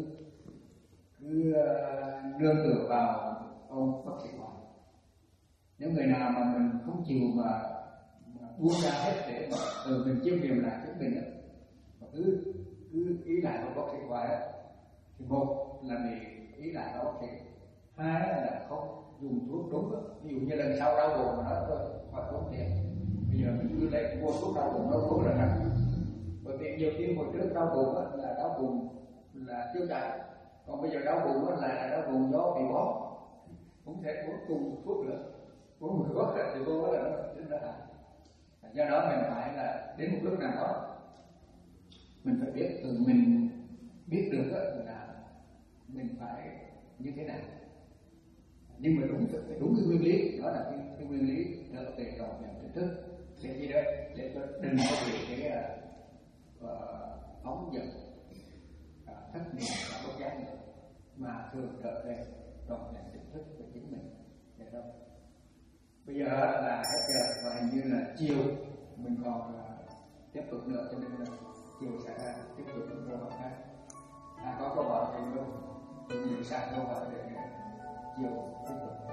S2: cứ nương tựa vào ông bác sĩ ngoài. Nếu người nào mà mình không chịu mà, mà buông ra hết để mà từ mình chiêm nghiệm lại chính mình ấy, mà cứ cứ ý lại vào bác sĩ ngoài ấy, thì một là bị ý lại vào bác sĩ, hai là không dùng thuốc đúng đó. Ví dụ như lần sau đau bụng mà nói thôi phải tốn tiền, bây giờ mình cứ lấy mua thuốc đau bụng nó thuốc là nặng, bởi vì nhiều khi hồi trước đau bụng là đau bụng là tiêu chảy, còn bây giờ đau bụng là đau bụng do bị bó, cũng thể uống cùng thuốc nữa, uống một thuốc thì vô là nó chính ra hại. Do đó mình phải là đến một lúc nào đó mình phải biết từ mình biết được là mình phải như thế nào, nhưng mà đúng phải đúng cái nguyên lý đó, là cái, cái nguyên lý trở về đầu nhận tỉnh thức để gì đó để cho đừng có bị cái uh, phóng dật uh, thất niệm và bất giác nữa, mà thường trở về đầu nhận tỉnh thức về chính mình. Được không? Bây giờ là hết giờ và hình như là chiều mình còn uh, tiếp tục nữa, cho nên là chiều sẽ tiếp tục những câu hỏi khác. À, có câu hỏi thì mình mình sẵn câu hỏi để chiều tiếp tục.